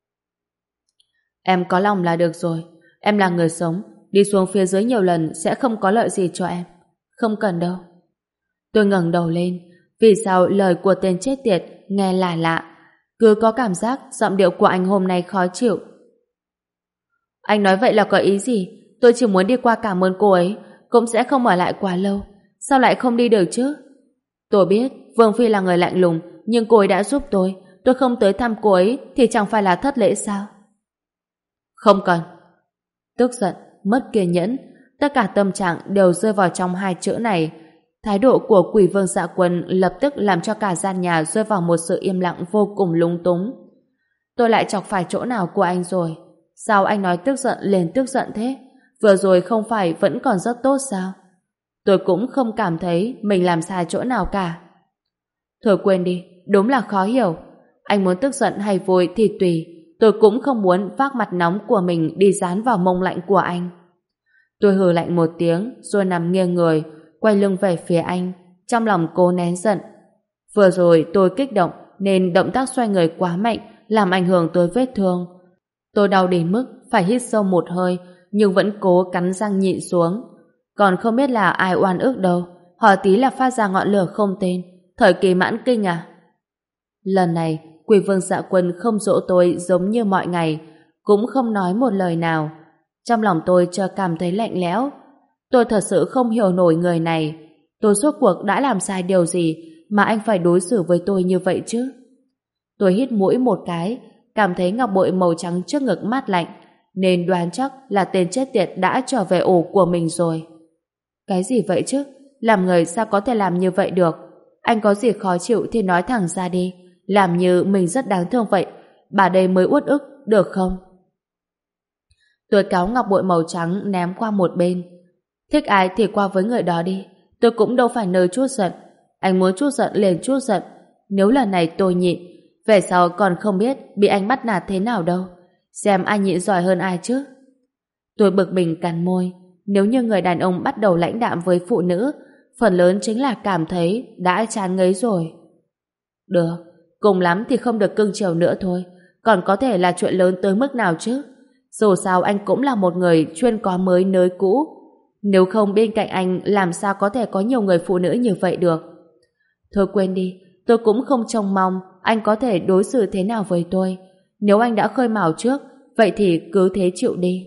Em có lòng là được rồi. Em là người sống, đi xuống phía dưới nhiều lần sẽ không có lợi gì cho em. Không cần đâu. Tôi ngẩng đầu lên. Vì sao lời của tên chết tiệt nghe lạ lạ, cứ có cảm giác giọng điệu của anh hôm nay khó chịu. Anh nói vậy là có ý gì? Tôi chỉ muốn đi qua cảm ơn cô ấy, cũng sẽ không ở lại quá lâu. Sao lại không đi được chứ? Tôi biết Vương Phi là người lạnh lùng, nhưng cô ấy đã giúp tôi. Tôi không tới thăm cô ấy thì chẳng phải là thất lễ sao? Không cần. Tức giận, mất kiên nhẫn, tất cả tâm trạng đều rơi vào trong hai chữ này. Thái độ của Quỷ Vương Dạ Quân lập tức làm cho cả gian nhà rơi vào một sự im lặng vô cùng lúng túng. Tôi lại chọc phải chỗ nào của anh rồi? Sao anh nói tức giận liền tức giận thế? Vừa rồi không phải vẫn còn rất tốt sao? Tôi cũng không cảm thấy mình làm sai chỗ nào cả. Thôi quên đi, đúng là khó hiểu. Anh muốn tức giận hay vui thì tùy. Tôi cũng không muốn vác mặt nóng của mình đi dán vào mông lạnh của anh. Tôi hừ lạnh một tiếng rồi nằm nghiêng người, quay lưng về phía anh, trong lòng cố nén giận. Vừa rồi tôi kích động nên động tác xoay người quá mạnh, làm ảnh hưởng tới vết thương. Tôi đau đến mức phải hít sâu một hơi, nhưng vẫn cố cắn răng nhịn xuống. Còn không biết là ai oan ức đâu, hỏi tí là phát ra ngọn lửa không tên, thời kỳ mãn kinh à? Lần này, Quỷ Vương Dạ Quân không dỗ tôi giống như mọi ngày, cũng không nói một lời nào. Trong lòng tôi chợt cảm thấy lạnh lẽo. Tôi thật sự không hiểu nổi người này. Tôi rốt cuộc đã làm sai điều gì mà anh phải đối xử với tôi như vậy chứ? Tôi hít mũi một cái, cảm thấy ngọc bội màu trắng trước ngực mát lạnh, nên đoán chắc là tên chết tiệt đã trở về ổ của mình rồi. Cái gì vậy chứ? Làm người sao có thể làm như vậy được? Anh có gì khó chịu thì nói thẳng ra đi, làm như mình rất đáng thương vậy. Bà đây mới uất ức, được không? Tôi kéo ngọc bội màu trắng ném qua một bên. Thích ai thì qua với người đó đi. Tôi cũng đâu phải nơi chút giận. Anh muốn chút giận liền chút giận. Nếu lần này tôi nhịn, về sau còn không biết bị anh bắt nạt thế nào đâu. Xem ai nhịn giỏi hơn ai chứ. Tôi bực mình cắn môi. Nếu như người đàn ông bắt đầu lãnh đạm với phụ nữ, phần lớn chính là cảm thấy đã chán ngấy rồi. Được, cùng lắm thì không được cưng chiều nữa thôi. Còn có thể là chuyện lớn tới mức nào chứ? Dù sao anh cũng là một người chuyên có mới nới cũ. Nếu không bên cạnh anh làm sao có thể có nhiều người phụ nữ như vậy được? Thôi quên đi, tôi cũng không trông mong anh có thể đối xử thế nào với tôi. Nếu anh đã khơi mào trước, vậy thì cứ thế chịu đi.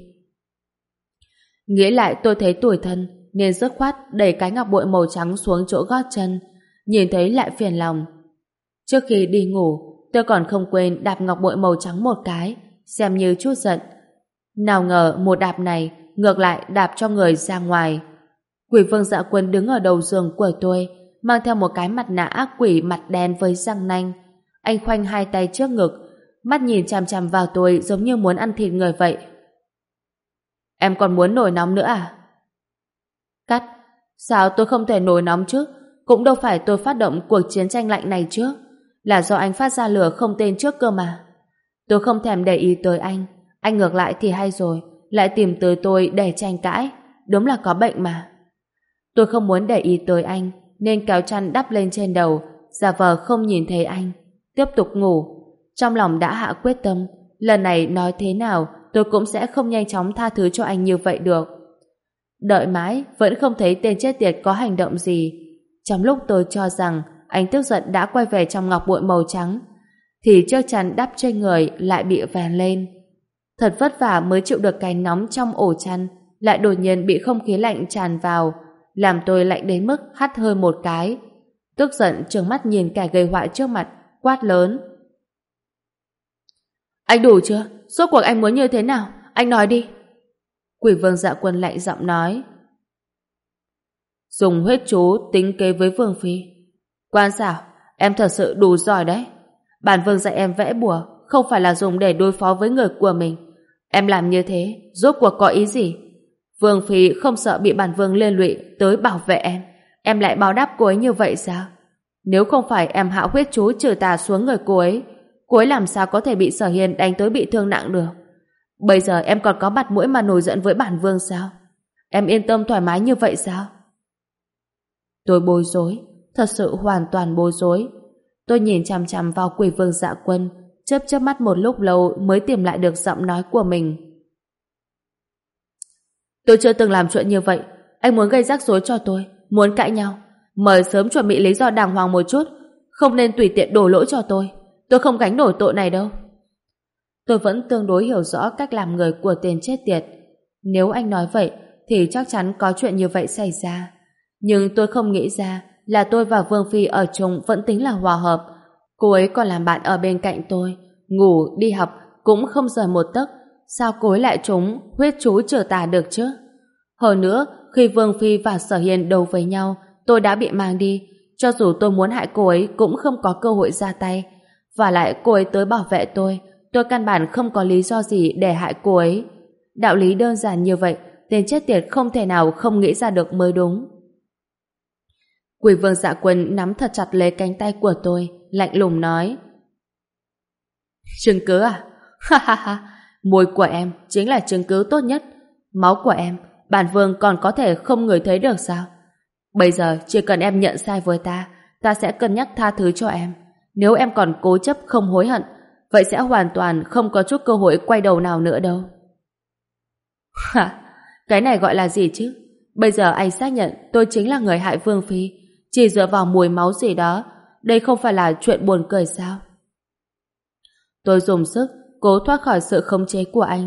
Nghĩ lại tôi thấy tủi thân, nên dứt khoát đẩy cái ngọc bội màu trắng xuống chỗ gót chân. Nhìn thấy lại phiền lòng. Trước khi đi ngủ, tôi còn không quên đạp ngọc bội màu trắng một cái, xem như chút giận. Nào ngờ một đạp này ngược lại đạp cho người ra ngoài. Quỷ vương Dạ Quân đứng ở đầu giường của tôi, mang theo một cái mặt nạ ác quỷ mặt đen với răng nanh. Anh khoanh hai tay trước ngực, mắt nhìn chằm chằm vào tôi giống như muốn ăn thịt người vậy. Em còn muốn nổi nóng nữa à? Cắt, sao tôi không thể nổi nóng chứ? Cũng đâu phải tôi phát động cuộc chiến tranh lạnh này trước, là do anh phát ra lửa không tên trước cơ mà. Tôi không thèm để ý tới anh. Anh ngược lại thì hay rồi, lại tìm tới tôi để tranh cãi. Đúng là có bệnh mà. Tôi không muốn để ý tới anh, nên kéo chăn đắp lên trên đầu, giả vờ không nhìn thấy anh, tiếp tục ngủ. Trong lòng đã hạ quyết tâm, lần này nói thế nào tôi cũng sẽ không nhanh chóng tha thứ cho anh như vậy được. Đợi mãi vẫn không thấy tên chết tiệt có hành động gì. Trong lúc tôi cho rằng anh tức giận đã quay về trong ngọc bội màu trắng, thì chiếc chăn đắp trên người lại bị vén lên. Thật vất vả mới chịu được cái nóng trong ổ chăn, lại đột nhiên bị không khí lạnh tràn vào, làm tôi lạnh đến mức hắt hơi một cái. Tức giận trừng mắt nhìn kẻ gây họa trước mặt, quát lớn: Anh đủ chưa? Rốt cuộc anh muốn như thế nào? Anh nói đi. Quỷ vương Dạ Quân lạnh giọng nói: Dùng huyết chú tính kế với vương phi. Quan xảo, em thật sự đủ giỏi đấy. Bản vương dạy em vẽ bùa không phải là dùng để đối phó với người của mình. Em làm như thế rốt cuộc có ý gì? Vương phi không sợ bị bản vương liên lụy tới bảo vệ em, em lại báo đáp cô ấy như vậy sao? Nếu không phải em hạ huyết chú trừ tà xuống người cô ấy, cô ấy làm sao có thể bị Sở Hiên đánh tới bị thương nặng được? Bây giờ em còn có mặt mũi mà nổi giận với bản vương sao? Em yên tâm thoải mái như vậy sao? Tôi bối rối, thật sự hoàn toàn bối rối. Tôi nhìn chằm chằm vào quỷ vương Dạ Quân, chớp chớp mắt một lúc lâu mới tìm lại được giọng nói của mình. Tôi chưa từng làm chuyện như vậy. Anh muốn gây rắc rối cho tôi, muốn cãi nhau, mời sớm chuẩn bị lý do đàng hoàng một chút, không nên tùy tiện đổ lỗi cho tôi. Tôi không gánh nổi tội này đâu. Tôi vẫn tương đối hiểu rõ cách làm người của tên chết tiệt. Nếu anh nói vậy thì chắc chắn có chuyện như vậy xảy ra. Nhưng tôi không nghĩ ra là tôi và Vương Phi ở chung vẫn tính là hòa hợp. Cô ấy còn làm bạn ở bên cạnh tôi, ngủ, đi học cũng không rời một tấc. Sao cô ấy lại trúng huyết chú trừ tà được chứ? Hơn nữa, khi Vương Phi và Sở Hiên đấu với nhau, tôi đã bị mang đi. Cho dù tôi muốn hại cô ấy cũng không có cơ hội ra tay. Và lại cô ấy tới bảo vệ tôi, tôi căn bản không có lý do gì để hại cô ấy. Đạo lý đơn giản như vậy, tên chết tiệt không thể nào không nghĩ ra được mới đúng. Quỷ vương Dạ Quân nắm thật chặt lấy cánh tay của tôi, lạnh lùng nói: Chứng cứ à? Ha ha ha, môi của em chính là chứng cứ tốt nhất. Máu của em, bản vương còn có thể không ngửi thấy được sao? Bây giờ chỉ cần em nhận sai với ta, ta sẽ cân nhắc tha thứ cho em. Nếu em còn cố chấp không hối hận, vậy sẽ hoàn toàn không có chút cơ hội quay đầu nào nữa đâu. Ha, cái này gọi là gì chứ? Bây giờ anh xác nhận tôi chính là người hại Vương Phi, chỉ dựa vào mùi máu gì đó. Đây không phải là chuyện buồn cười sao? Tôi dùng sức cố thoát khỏi sự khống chế của anh,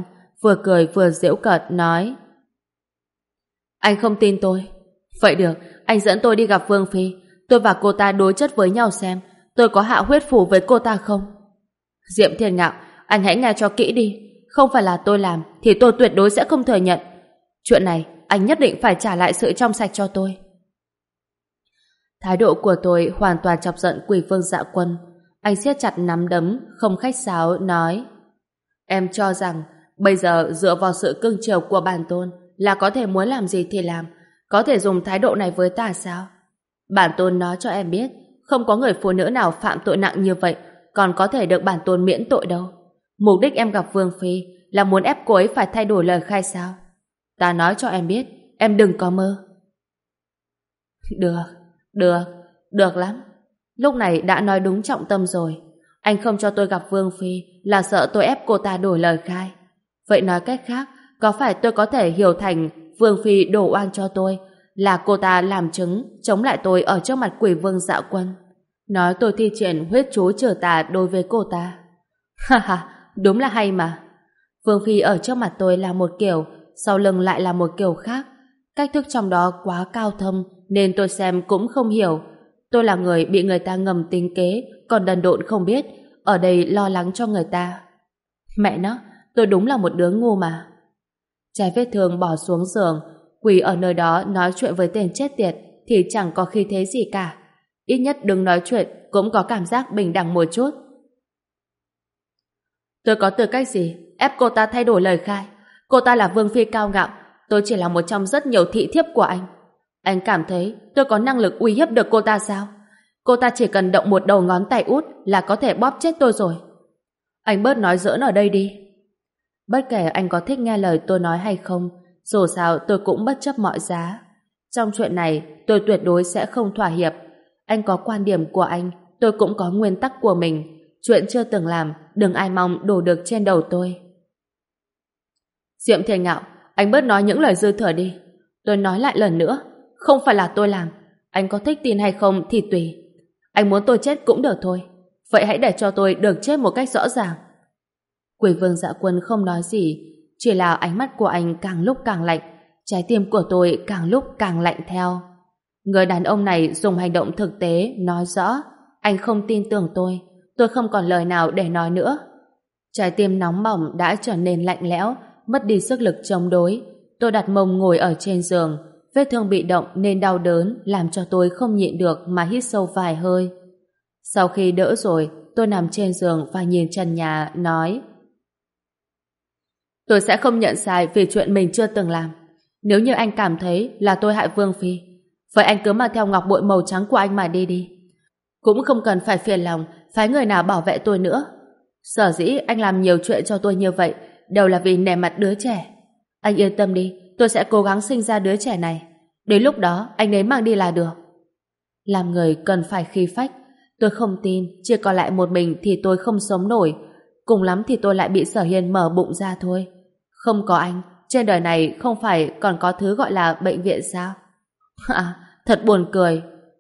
vừa cười vừa giễu cợt nói: Anh không tin tôi. Vậy được, anh dẫn tôi đi gặp Vương Phi. Tôi và cô ta đối chất với nhau xem tôi có hạ huyết phủ với cô ta không. Diệm Thiên Ngạo, anh hãy nghe cho kỹ đi. Không phải là tôi làm thì tôi tuyệt đối sẽ không thừa nhận. Chuyện này anh nhất định phải trả lại sự trong sạch cho tôi. Thái độ của tôi hoàn toàn chọc giận Quỷ Vương Dạ Quân. Anh siết chặt nắm đấm, không khách sáo nói: Em cho rằng bây giờ dựa vào sự cưng chiều của bản tôn là có thể muốn làm gì thì làm, có thể dùng thái độ này với ta sao? Bản tôn nói cho em biết, không có người phụ nữ nào phạm tội nặng như vậy còn có thể được bản tôn miễn tội đâu. Mục đích em gặp Vương Phi là muốn ép cô ấy phải thay đổi lời khai sao? Ta nói cho em biết, em đừng có mơ. Được, được, được lắm. Lúc này đã nói đúng trọng tâm rồi. Anh không cho tôi gặp Vương Phi là sợ tôi ép cô ta đổi lời khai. Vậy nói cách khác, có phải tôi có thể hiểu thành Vương Phi đổ oan cho tôi, là cô ta làm chứng chống lại tôi ở trước mặt Quỷ Vương Dạ Quân, nói tôi thi triển huyết chú trừ tà đối với cô ta? Ha ha, đúng là hay mà. Vương Phi ở trước mặt tôi là một kiểu, sau lưng lại là một kiểu khác. Cách thức trong đó quá cao thâm nên tôi xem cũng không hiểu. Tôi là người bị người ta ngầm tính kế, còn đần độn không biết, ở đây lo lắng cho người ta. Mẹ nó, tôi đúng là một đứa ngu mà. Trái vết thương bỏ xuống giường, quỳ ở nơi đó nói chuyện với tên chết tiệt thì chẳng có khí thế gì cả. Ít nhất đừng nói chuyện cũng có cảm giác bình đẳng một chút. Tôi có tư cách gì ép cô ta thay đổi lời khai? Cô ta là Vương Phi cao ngạo, tôi chỉ là một trong rất nhiều thị thiếp của anh. Anh cảm thấy tôi có năng lực uy hiếp được cô ta sao? Cô ta chỉ cần động một đầu ngón tay út là có thể bóp chết tôi rồi. Anh bớt nói giỡn ở đây đi. Bất kể anh có thích nghe lời tôi nói hay không, dù sao tôi cũng bất chấp mọi giá. Trong chuyện này tôi tuyệt đối sẽ không thỏa hiệp. Anh có quan điểm của anh, tôi cũng có nguyên tắc của mình. Chuyện chưa từng làm, đừng ai mong đổ được trên đầu tôi. Diệm Thiên Ngạo, anh bớt nói những lời dư thừa đi. Tôi nói lại lần nữa, không phải là tôi làm. Anh có thích tin hay không thì tùy. Anh muốn tôi chết cũng được thôi. Vậy hãy để cho tôi được chết một cách rõ ràng. Quỷ Vương Dạ Quân không nói gì, chỉ là ánh mắt của anh càng lúc càng lạnh, trái tim của tôi càng lúc càng lạnh theo. Người đàn ông này dùng hành động thực tế nói rõ anh không tin tưởng tôi. Tôi không còn lời nào để nói nữa. Trái tim nóng bỏng đã trở nên lạnh lẽo, mất đi sức lực chống đối. Tôi đặt mông ngồi ở trên giường, vết thương bị động nên đau đớn làm cho tôi không nhịn được mà hít sâu vài hơi. Sau khi đỡ rồi, tôi nằm trên giường và nhìn trần nhà, nói: Tôi sẽ không nhận sai vì chuyện mình chưa từng làm. Nếu như anh cảm thấy là tôi hại Vương Phi, vậy anh cứ mang theo ngọc bội màu trắng của anh mà đi đi. Cũng không cần phải phiền lòng phái người nào bảo vệ tôi nữa. Sở dĩ anh làm nhiều chuyện cho tôi như vậy đều là vì nể mặt đứa trẻ. Anh yên tâm đi, tôi sẽ cố gắng sinh ra đứa trẻ này. Đến lúc đó anh ấy mang đi là được. Làm người cần phải khí phách. Tôi không tin chỉ còn lại một mình thì tôi không sống nổi. Cùng lắm thì tôi lại bị Sở Hiên mở bụng ra thôi. Không có anh, trên đời này không phải còn có thứ gọi là bệnh viện sao? À, thật buồn cười.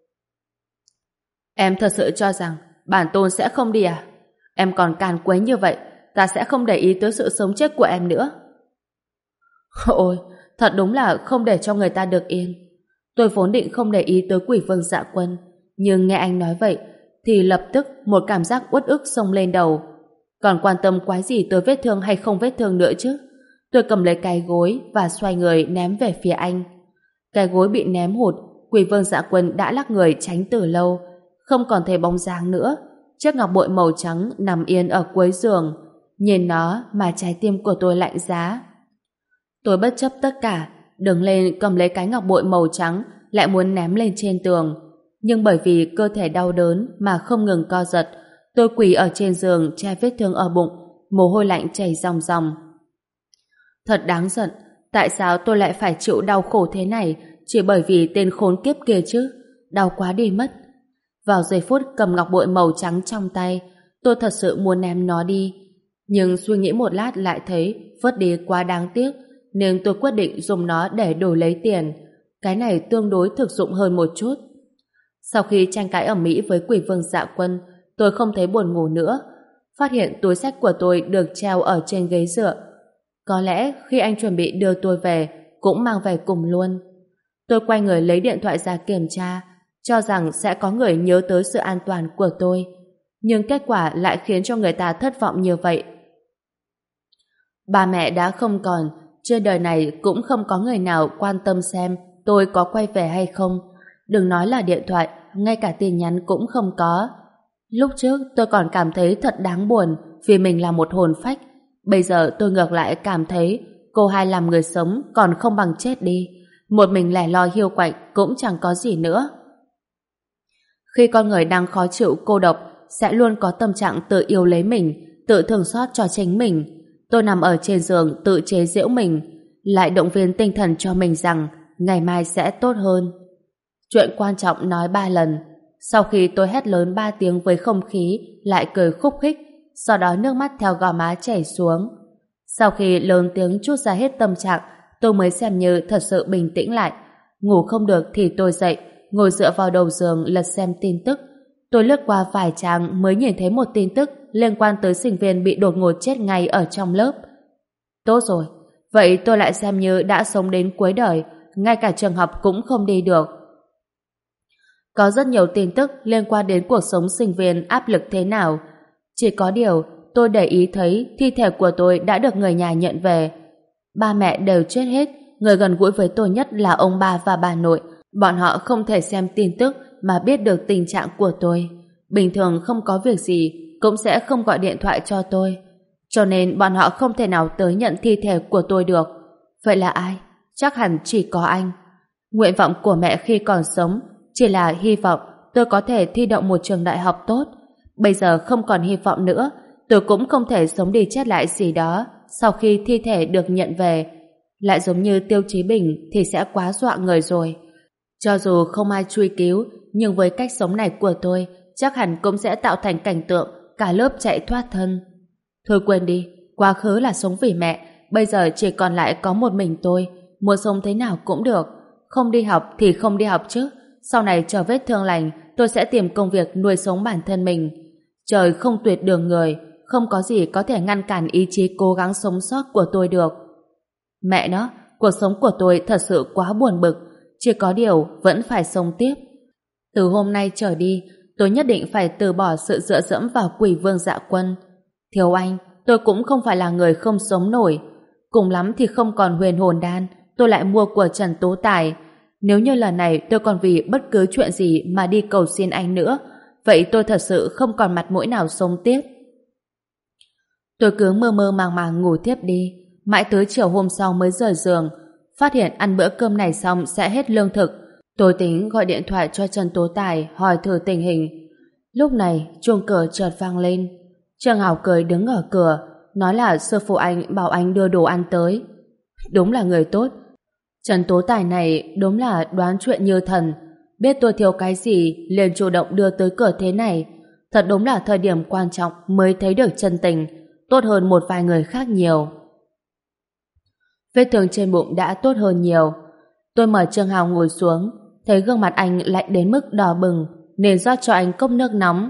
Em thật sự cho rằng bản tôn sẽ không đi à? Em còn càn quấy như vậy, ta sẽ không để ý tới sự sống chết của em nữa. Ôi, thật đúng là không để cho người ta được yên. Tôi vốn định không để ý tới Quỷ Vương Dạ Quân, nhưng nghe anh nói vậy thì lập tức một cảm giác uất ức xông lên đầu. Còn quan tâm quái gì tới vết thương hay không vết thương nữa chứ? Tôi cầm lấy cái gối và xoay người ném về phía anh. Cái gối bị ném hụt, Quỷ Vương Dạ Quân đã lắc người tránh từ lâu, không còn thấy bóng dáng nữa. Chiếc ngọc bội màu trắng nằm yên ở cuối giường. Nhìn nó mà trái tim của tôi lạnh giá. Tôi bất chấp tất cả, đứng lên cầm lấy cái ngọc bội màu trắng, lại muốn ném lên trên tường. Nhưng bởi vì cơ thể đau đớn mà không ngừng co giật, tôi quỳ ở trên giường che vết thương ở bụng, mồ hôi lạnh chảy ròng ròng. Thật đáng giận, tại sao tôi lại phải chịu đau khổ thế này chỉ bởi vì tên khốn kiếp kia chứ? Đau quá đi mất. Vào giây phút cầm ngọc bội màu trắng trong tay, tôi thật sự muốn ném nó đi. Nhưng suy nghĩ một lát lại thấy vứt đi quá đáng tiếc, nên tôi quyết định dùng nó để đổi lấy tiền. Cái này tương đối thực dụng hơn một chút. Sau khi tranh cãi ầm ĩ với Quỷ Vương Dạ Quân, tôi không thấy buồn ngủ nữa. Phát hiện túi xách của tôi được treo ở trên ghế dựa. Có lẽ khi anh chuẩn bị đưa tôi về, cũng mang về cùng luôn. Tôi quay người lấy điện thoại ra kiểm tra, cho rằng sẽ có người nhớ tới sự an toàn của tôi. Nhưng kết quả lại khiến cho người ta thất vọng như vậy. Ba mẹ đã không còn, trên đời này cũng không có người nào quan tâm xem tôi có quay về hay không. Đừng nói là điện thoại, ngay cả tin nhắn cũng không có. Lúc trước tôi còn cảm thấy thật đáng buồn vì mình là một hồn phách. Bây giờ tôi ngược lại cảm thấy cô hai làm người sống còn không bằng chết đi. Một mình lẻ loi hiu quạnh cũng chẳng có gì nữa. Khi con người đang khó chịu cô độc sẽ luôn có tâm trạng tự yêu lấy mình, tự thương xót cho chính mình. Tôi nằm ở trên giường tự chế giễu mình, lại động viên tinh thần cho mình rằng ngày mai sẽ tốt hơn. Chuyện quan trọng nói ba lần. Sau khi tôi hét lớn ba tiếng với không khí, lại cười khúc khích, sau đó nước mắt theo gò má chảy xuống. Sau khi lớn tiếng trút ra hết tâm trạng, tôi mới xem như thật sự bình tĩnh lại. Ngủ không được thì tôi dậy, ngồi dựa vào đầu giường lật xem tin tức. Tôi lướt qua vài trang mới nhìn thấy một tin tức liên quan tới sinh viên bị đột ngột chết ngay ở trong lớp. Tốt rồi, vậy tôi lại xem như đã sống đến cuối đời, ngay cả trường học cũng không đi được. Có rất nhiều tin tức liên quan đến cuộc sống sinh viên áp lực thế nào. Chỉ có điều, tôi để ý thấy thi thể của tôi đã được người nhà nhận về. Ba mẹ đều chết hết, người gần gũi với tôi nhất là ông bà và bà nội. Bọn họ không thể xem tin tức mà biết được tình trạng của tôi. Bình thường không có việc gì, cũng sẽ không gọi điện thoại cho tôi. Cho nên bọn họ không thể nào tới nhận thi thể của tôi được. Vậy là ai? Chắc hẳn chỉ có anh. Nguyện vọng của mẹ khi còn sống chỉ là hy vọng tôi có thể thi đậu một trường đại học tốt. Bây giờ không còn hy vọng nữa, tôi cũng không thể sống đi chết lại gì đó sau khi thi thể được nhận về. Lại giống như Tiêu Chí Bình thì sẽ quá dọa người rồi. Cho dù không ai truy cứu, nhưng với cách sống này của tôi, chắc hẳn cũng sẽ tạo thành cảnh tượng cả lớp chạy thoát thân. Thôi quên đi, quá khứ là sống vì mẹ, bây giờ chỉ còn lại có một mình tôi, muốn sống thế nào cũng được. Không đi học thì không đi học chứ, sau này chờ vết thương lành, tôi sẽ tìm công việc nuôi sống bản thân mình. Trời không tuyệt đường người, không có gì có thể ngăn cản ý chí cố gắng sống sót của tôi được. Mẹ nó, cuộc sống của tôi thật sự quá buồn bực, chỉ có điều vẫn phải sống tiếp. Từ hôm nay trở đi, tôi nhất định phải từ bỏ sự dựa dẫm vào Quỷ Vương Dạ Quân. Thiếu anh, tôi cũng không phải là người không sống nổi. Cùng lắm thì không còn huyền hồn đan, tôi lại mua của Trần Tố Tài. Nếu như lần này tôi còn vì bất cứ chuyện gì mà đi cầu xin anh nữa, vậy tôi thật sự không còn mặt mũi nào sống tiếp. Tôi cứ mơ mơ màng màng ngủ tiếp đi, mãi tới chiều hôm sau mới rời giường, phát hiện ăn bữa cơm này xong sẽ hết lương thực. Tôi tính gọi điện thoại cho Trần Tố Tài hỏi thử tình hình. Lúc này chuông cửa chợt vang lên. Trương Hảo cười đứng ở cửa, nói là sư phụ anh bảo anh đưa đồ ăn tới. Đúng là người tốt. Trần Tố Tài này đúng là đoán chuyện như thần, biết tôi thiếu cái gì liền chủ động đưa tới cửa thế này. Thật đúng là thời điểm quan trọng mới thấy được chân tình, tốt hơn một vài người khác nhiều. Vết thương trên bụng đã tốt hơn nhiều. Tôi mời Trương Hào ngồi xuống, thấy gương mặt anh lạnh đến mức đỏ bừng, nên rót cho anh cốc nước nóng.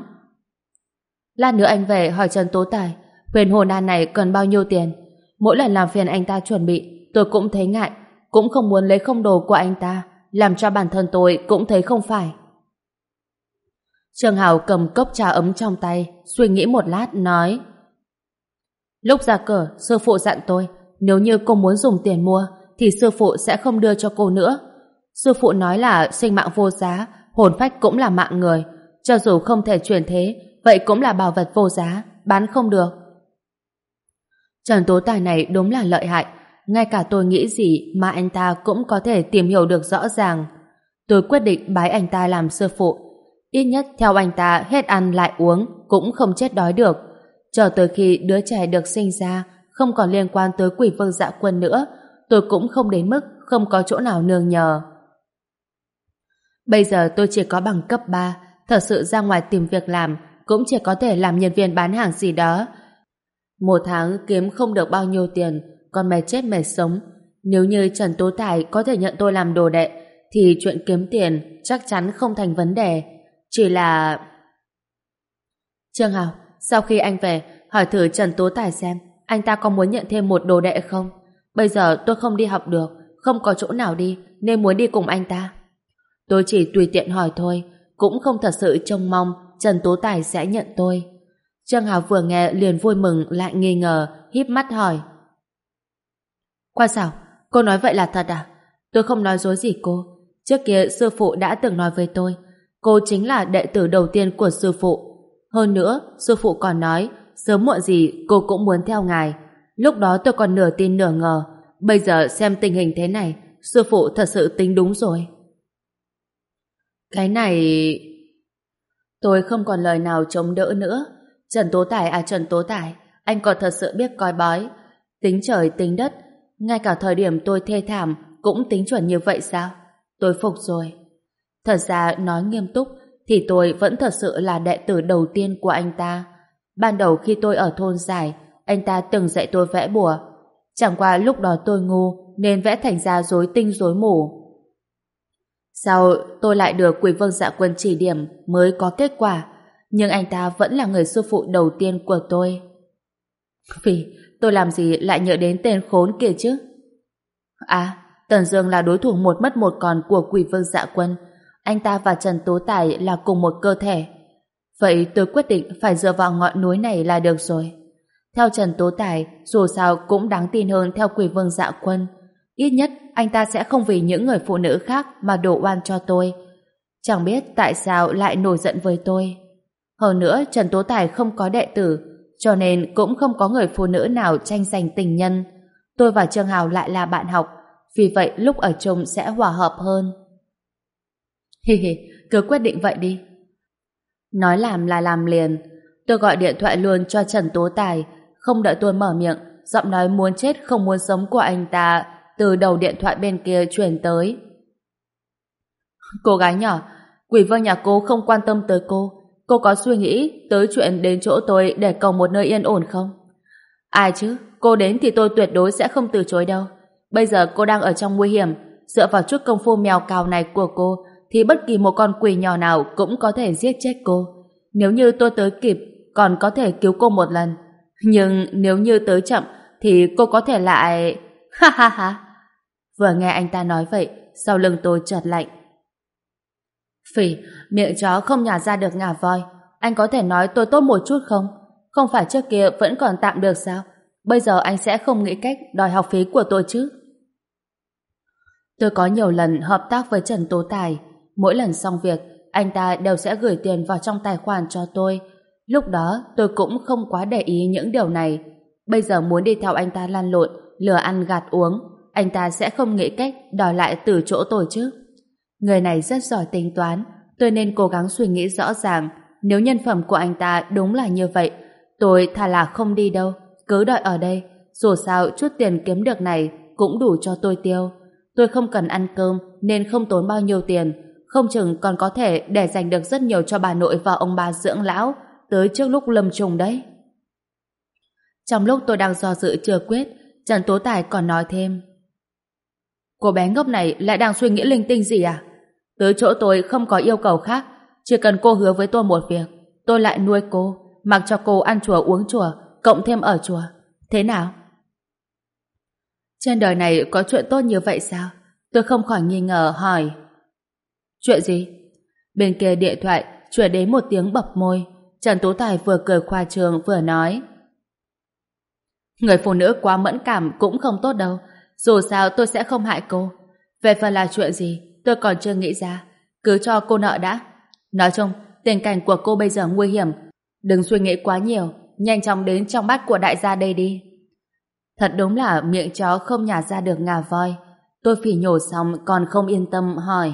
Lát nữa anh về hỏi Trần Tố Tài, huyền hồn đan này cần bao nhiêu tiền? Mỗi lần làm phiền anh ta chuẩn bị, tôi cũng thấy ngại, cũng không muốn lấy không đồ của anh ta, làm cho bản thân tôi cũng thấy không phải. Trương Hào cầm cốc trà ấm trong tay, suy nghĩ một lát, nói: Lúc ra cửa, sư phụ dặn tôi, nếu như cô muốn dùng tiền mua, thì sư phụ sẽ không đưa cho cô nữa. Sư phụ nói là sinh mạng vô giá, hồn phách cũng là mạng người, cho dù không thể chuyển thế, vậy cũng là bảo vật vô giá, bán không được. Trần Tố Tài này đúng là lợi hại, ngay cả tôi nghĩ gì mà anh ta cũng có thể tìm hiểu được rõ ràng. Tôi quyết định bái anh ta làm sư phụ, ít nhất theo anh ta hết ăn lại uống cũng không chết đói được. Chờ tới khi đứa trẻ được sinh ra không còn liên quan tới Quỷ Vương Dạ Quân nữa, tôi cũng không đến mức không có chỗ nào nương nhờ. Bây giờ tôi chỉ có bằng cấp ba, thật sự ra ngoài tìm việc làm cũng chỉ có thể làm nhân viên bán hàng gì đó. Một tháng kiếm không được bao nhiêu tiền, còn mệt chết mệt sống. Nếu như Trần Tố Tài có thể nhận tôi làm đồ đệ, thì chuyện kiếm tiền chắc chắn không thành vấn đề. Chỉ là... Trương Hào, sau khi anh về, hỏi thử Trần Tố Tài xem anh ta có muốn nhận thêm một đồ đệ không? Bây giờ tôi không đi học được, không có chỗ nào đi, nên muốn đi cùng anh ta. Tôi chỉ tùy tiện hỏi thôi, cũng không thật sự trông mong Trần Tố Tài sẽ nhận tôi. Trương Hào vừa nghe liền vui mừng lại nghi ngờ, híp mắt hỏi. Qua sao? Cô nói vậy là thật à? Tôi không nói dối gì cô. Trước kia sư phụ đã từng nói với tôi, cô chính là đệ tử đầu tiên của sư phụ. Hơn nữa, sư phụ còn nói, sớm muộn gì cô cũng muốn theo ngài. Lúc đó tôi còn nửa tin nửa ngờ. Bây giờ xem tình hình thế này, sư phụ thật sự tính đúng rồi. Cái này... Tôi không còn lời nào chống đỡ nữa. Trần Tố Tài à Trần Tố Tài, anh còn thật sự biết coi bói. Tính trời tính đất, ngay cả thời điểm tôi thê thảm cũng tính chuẩn như vậy sao? Tôi phục rồi. Thật ra nói nghiêm túc thì tôi vẫn thật sự là đệ tử đầu tiên của anh ta. Ban đầu khi tôi ở thôn Giải, anh ta từng dạy tôi vẽ bùa. Chẳng qua lúc đó tôi ngu nên vẽ thành ra rối tinh rối mù. Sau tôi lại được Quỷ Vương Dạ Quân chỉ điểm mới có kết quả. Nhưng anh ta vẫn là người sư phụ đầu tiên của tôi. Vì tôi làm gì lại nhớ đến tên khốn kia chứ? À, Tần Dương là đối thủ một mất một còn của Quỷ Vương Dạ Quân. Anh ta và Trần Tố Tài là cùng một cơ thể. Vậy tôi quyết định phải dựa vào ngọn núi này là được rồi. Theo Trần Tố Tài, dù sao cũng đáng tin hơn theo Quỷ Vương Dạ Quân. Ít nhất anh ta sẽ không vì những người phụ nữ khác mà đổ oan cho tôi. Chẳng biết tại sao lại nổi giận với tôi. Hơn nữa Trần Tố Tài không có đệ tử, cho nên cũng không có người phụ nữ nào tranh giành tình nhân. Tôi và Trương Hào lại là bạn học, vì vậy lúc ở chung sẽ hòa hợp hơn. Hi hi, cứ quyết định vậy đi. Nói làm là làm liền. Tôi gọi điện thoại luôn cho Trần Tố Tài, không đợi tôi mở miệng, giọng nói muốn chết không muốn sống của anh ta từ đầu điện thoại bên kia truyền tới. Cô gái nhỏ, Quỷ Vương nhà cô không quan tâm tới cô. Cô có suy nghĩ tới chuyện đến chỗ tôi để cầu một nơi yên ổn không? Ai chứ, cô đến thì tôi tuyệt đối sẽ không từ chối đâu. Bây giờ cô đang ở trong nguy hiểm, dựa vào chút công phu mèo cào này của cô thì bất kỳ một con quỷ nhỏ nào cũng có thể giết chết cô. Nếu như tôi tới kịp, còn có thể cứu cô một lần. Nhưng nếu như tới chậm thì cô có thể lại... Ha ha ha. Vừa nghe anh ta nói vậy, sau lưng tôi chợt lạnh. Phỉ, miệng chó không nhả ra được ngà voi. Anh có thể nói tôi tốt một chút không? Không phải trước kia vẫn còn tạm được sao? Bây giờ anh sẽ không nghĩ cách đòi học phí của tôi chứ? Tôi có nhiều lần hợp tác với Trần Tố Tài. Mỗi lần xong việc, anh ta đều sẽ gửi tiền vào trong tài khoản cho tôi. Lúc đó tôi cũng không quá để ý những điều này. Bây giờ muốn đi theo anh ta lăn lộn, lừa ăn gạt uống, anh ta sẽ không nghĩ cách đòi lại từ chỗ tôi chứ. Người này rất giỏi tính toán, tôi nên cố gắng suy nghĩ rõ ràng. Nếu nhân phẩm của anh ta đúng là như vậy, tôi thà là không đi đâu, cứ đợi ở đây. Dù sao chút tiền kiếm được này cũng đủ cho tôi tiêu. Tôi không cần ăn cơm nên không tốn bao nhiêu tiền, không chừng còn có thể để dành được rất nhiều cho bà nội và ông bà dưỡng lão tới trước lúc lâm chung đấy. Trong lúc tôi đang do dự chưa quyết, Trần Tố Tài còn nói thêm. Cô bé ngốc này lại đang suy nghĩ linh tinh gì à? Tới chỗ tôi không có yêu cầu khác, chỉ cần cô hứa với tôi một việc, tôi lại nuôi cô, mặc cho cô ăn chùa uống chùa, cộng thêm ở chùa. Thế nào? Trên đời này có chuyện tốt như vậy sao? Tôi không khỏi nghi ngờ hỏi. Chuyện gì? Bên kia điện thoại chuyển đến một tiếng bập môi. Trần Tố Tài vừa cười khoa trương vừa nói. Người phụ nữ quá mẫn cảm cũng không tốt đâu. Dù sao tôi sẽ không hại cô. Về phần là chuyện gì, tôi còn chưa nghĩ ra. Cứ cho cô nợ đã. Nói chung, tình cảnh của cô bây giờ nguy hiểm. Đừng suy nghĩ quá nhiều, nhanh chóng đến trong bát của đại gia đây đi. Thật đúng là miệng chó không nhả ra được ngà voi. Tôi phỉ nhổ xong còn không yên tâm hỏi.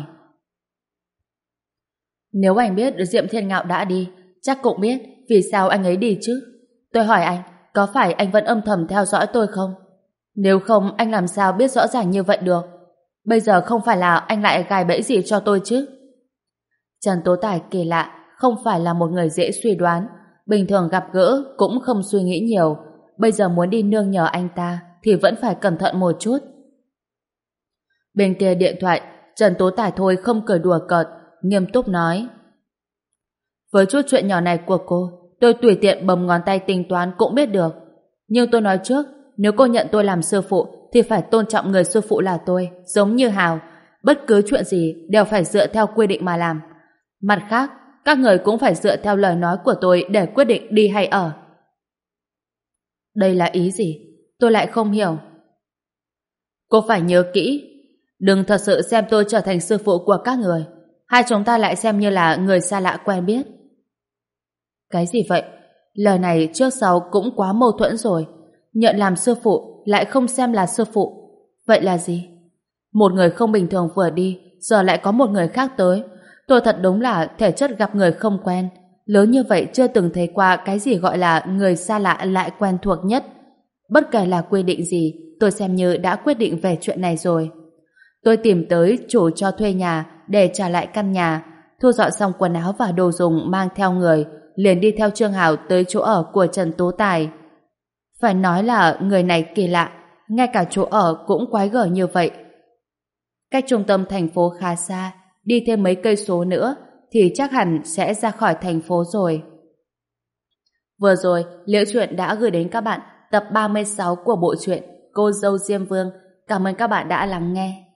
Nếu anh biết Diệm Thiên Ngạo đã đi, chắc cũng biết vì sao anh ấy đi chứ. Tôi hỏi anh, có phải anh vẫn âm thầm theo dõi tôi không? Nếu không, anh làm sao biết rõ ràng như vậy được? Bây giờ không phải là anh lại gài bẫy gì cho tôi chứ? Trần Tố Tài kỳ lạ, không phải là một người dễ suy đoán. Bình thường gặp gỡ cũng không suy nghĩ nhiều. Bây giờ muốn đi nương nhờ anh ta thì vẫn phải cẩn thận một chút. Bên kia điện thoại, Trần Tố Tài thôi không cười đùa cợt, nghiêm túc nói. Với chút chuyện nhỏ này của cô, tôi tùy tiện bấm ngón tay tính toán cũng biết được. Nhưng tôi nói trước, nếu cô nhận tôi làm sư phụ thì phải tôn trọng người sư phụ là tôi, giống như Hào. Bất cứ chuyện gì đều phải dựa theo quy định mà làm. Mặt khác, các người cũng phải dựa theo lời nói của tôi để quyết định đi hay ở. Đây là ý gì? Tôi lại không hiểu. Cô phải nhớ kỹ, đừng thật sự xem tôi trở thành sư phụ của các người. Hai chúng ta lại xem như là người xa lạ quen biết. Cái gì vậy? Lời này trước sau cũng quá mâu thuẫn rồi. Nhận làm sư phụ lại không xem là sư phụ. Vậy là gì? Một người không bình thường vừa đi, giờ lại có một người khác tới. Tôi thật đúng là thể chất gặp người không quen. Lớn như vậy chưa từng thấy qua cái gì gọi là người xa lạ lại quen thuộc nhất. Bất kể là quy định gì, tôi xem như đã quyết định về chuyện này rồi. Tôi tìm tới chủ cho thuê nhà để trả lại căn nhà, thu dọn xong quần áo và đồ dùng mang theo người, liền đi theo Trương Hào tới chỗ ở của Trần Tú Tài. Phải nói là người này kỳ lạ, ngay cả chỗ ở cũng quái gở như vậy. Cách trung tâm thành phố khá xa, đi thêm mấy cây số nữa thì chắc hẳn sẽ ra khỏi thành phố rồi. Vừa rồi, Liễu Chuyện đã gửi đến các bạn tập ba mươi sáu của bộ truyện Cô dâu Diêm Vương. Cảm ơn các bạn đã lắng nghe.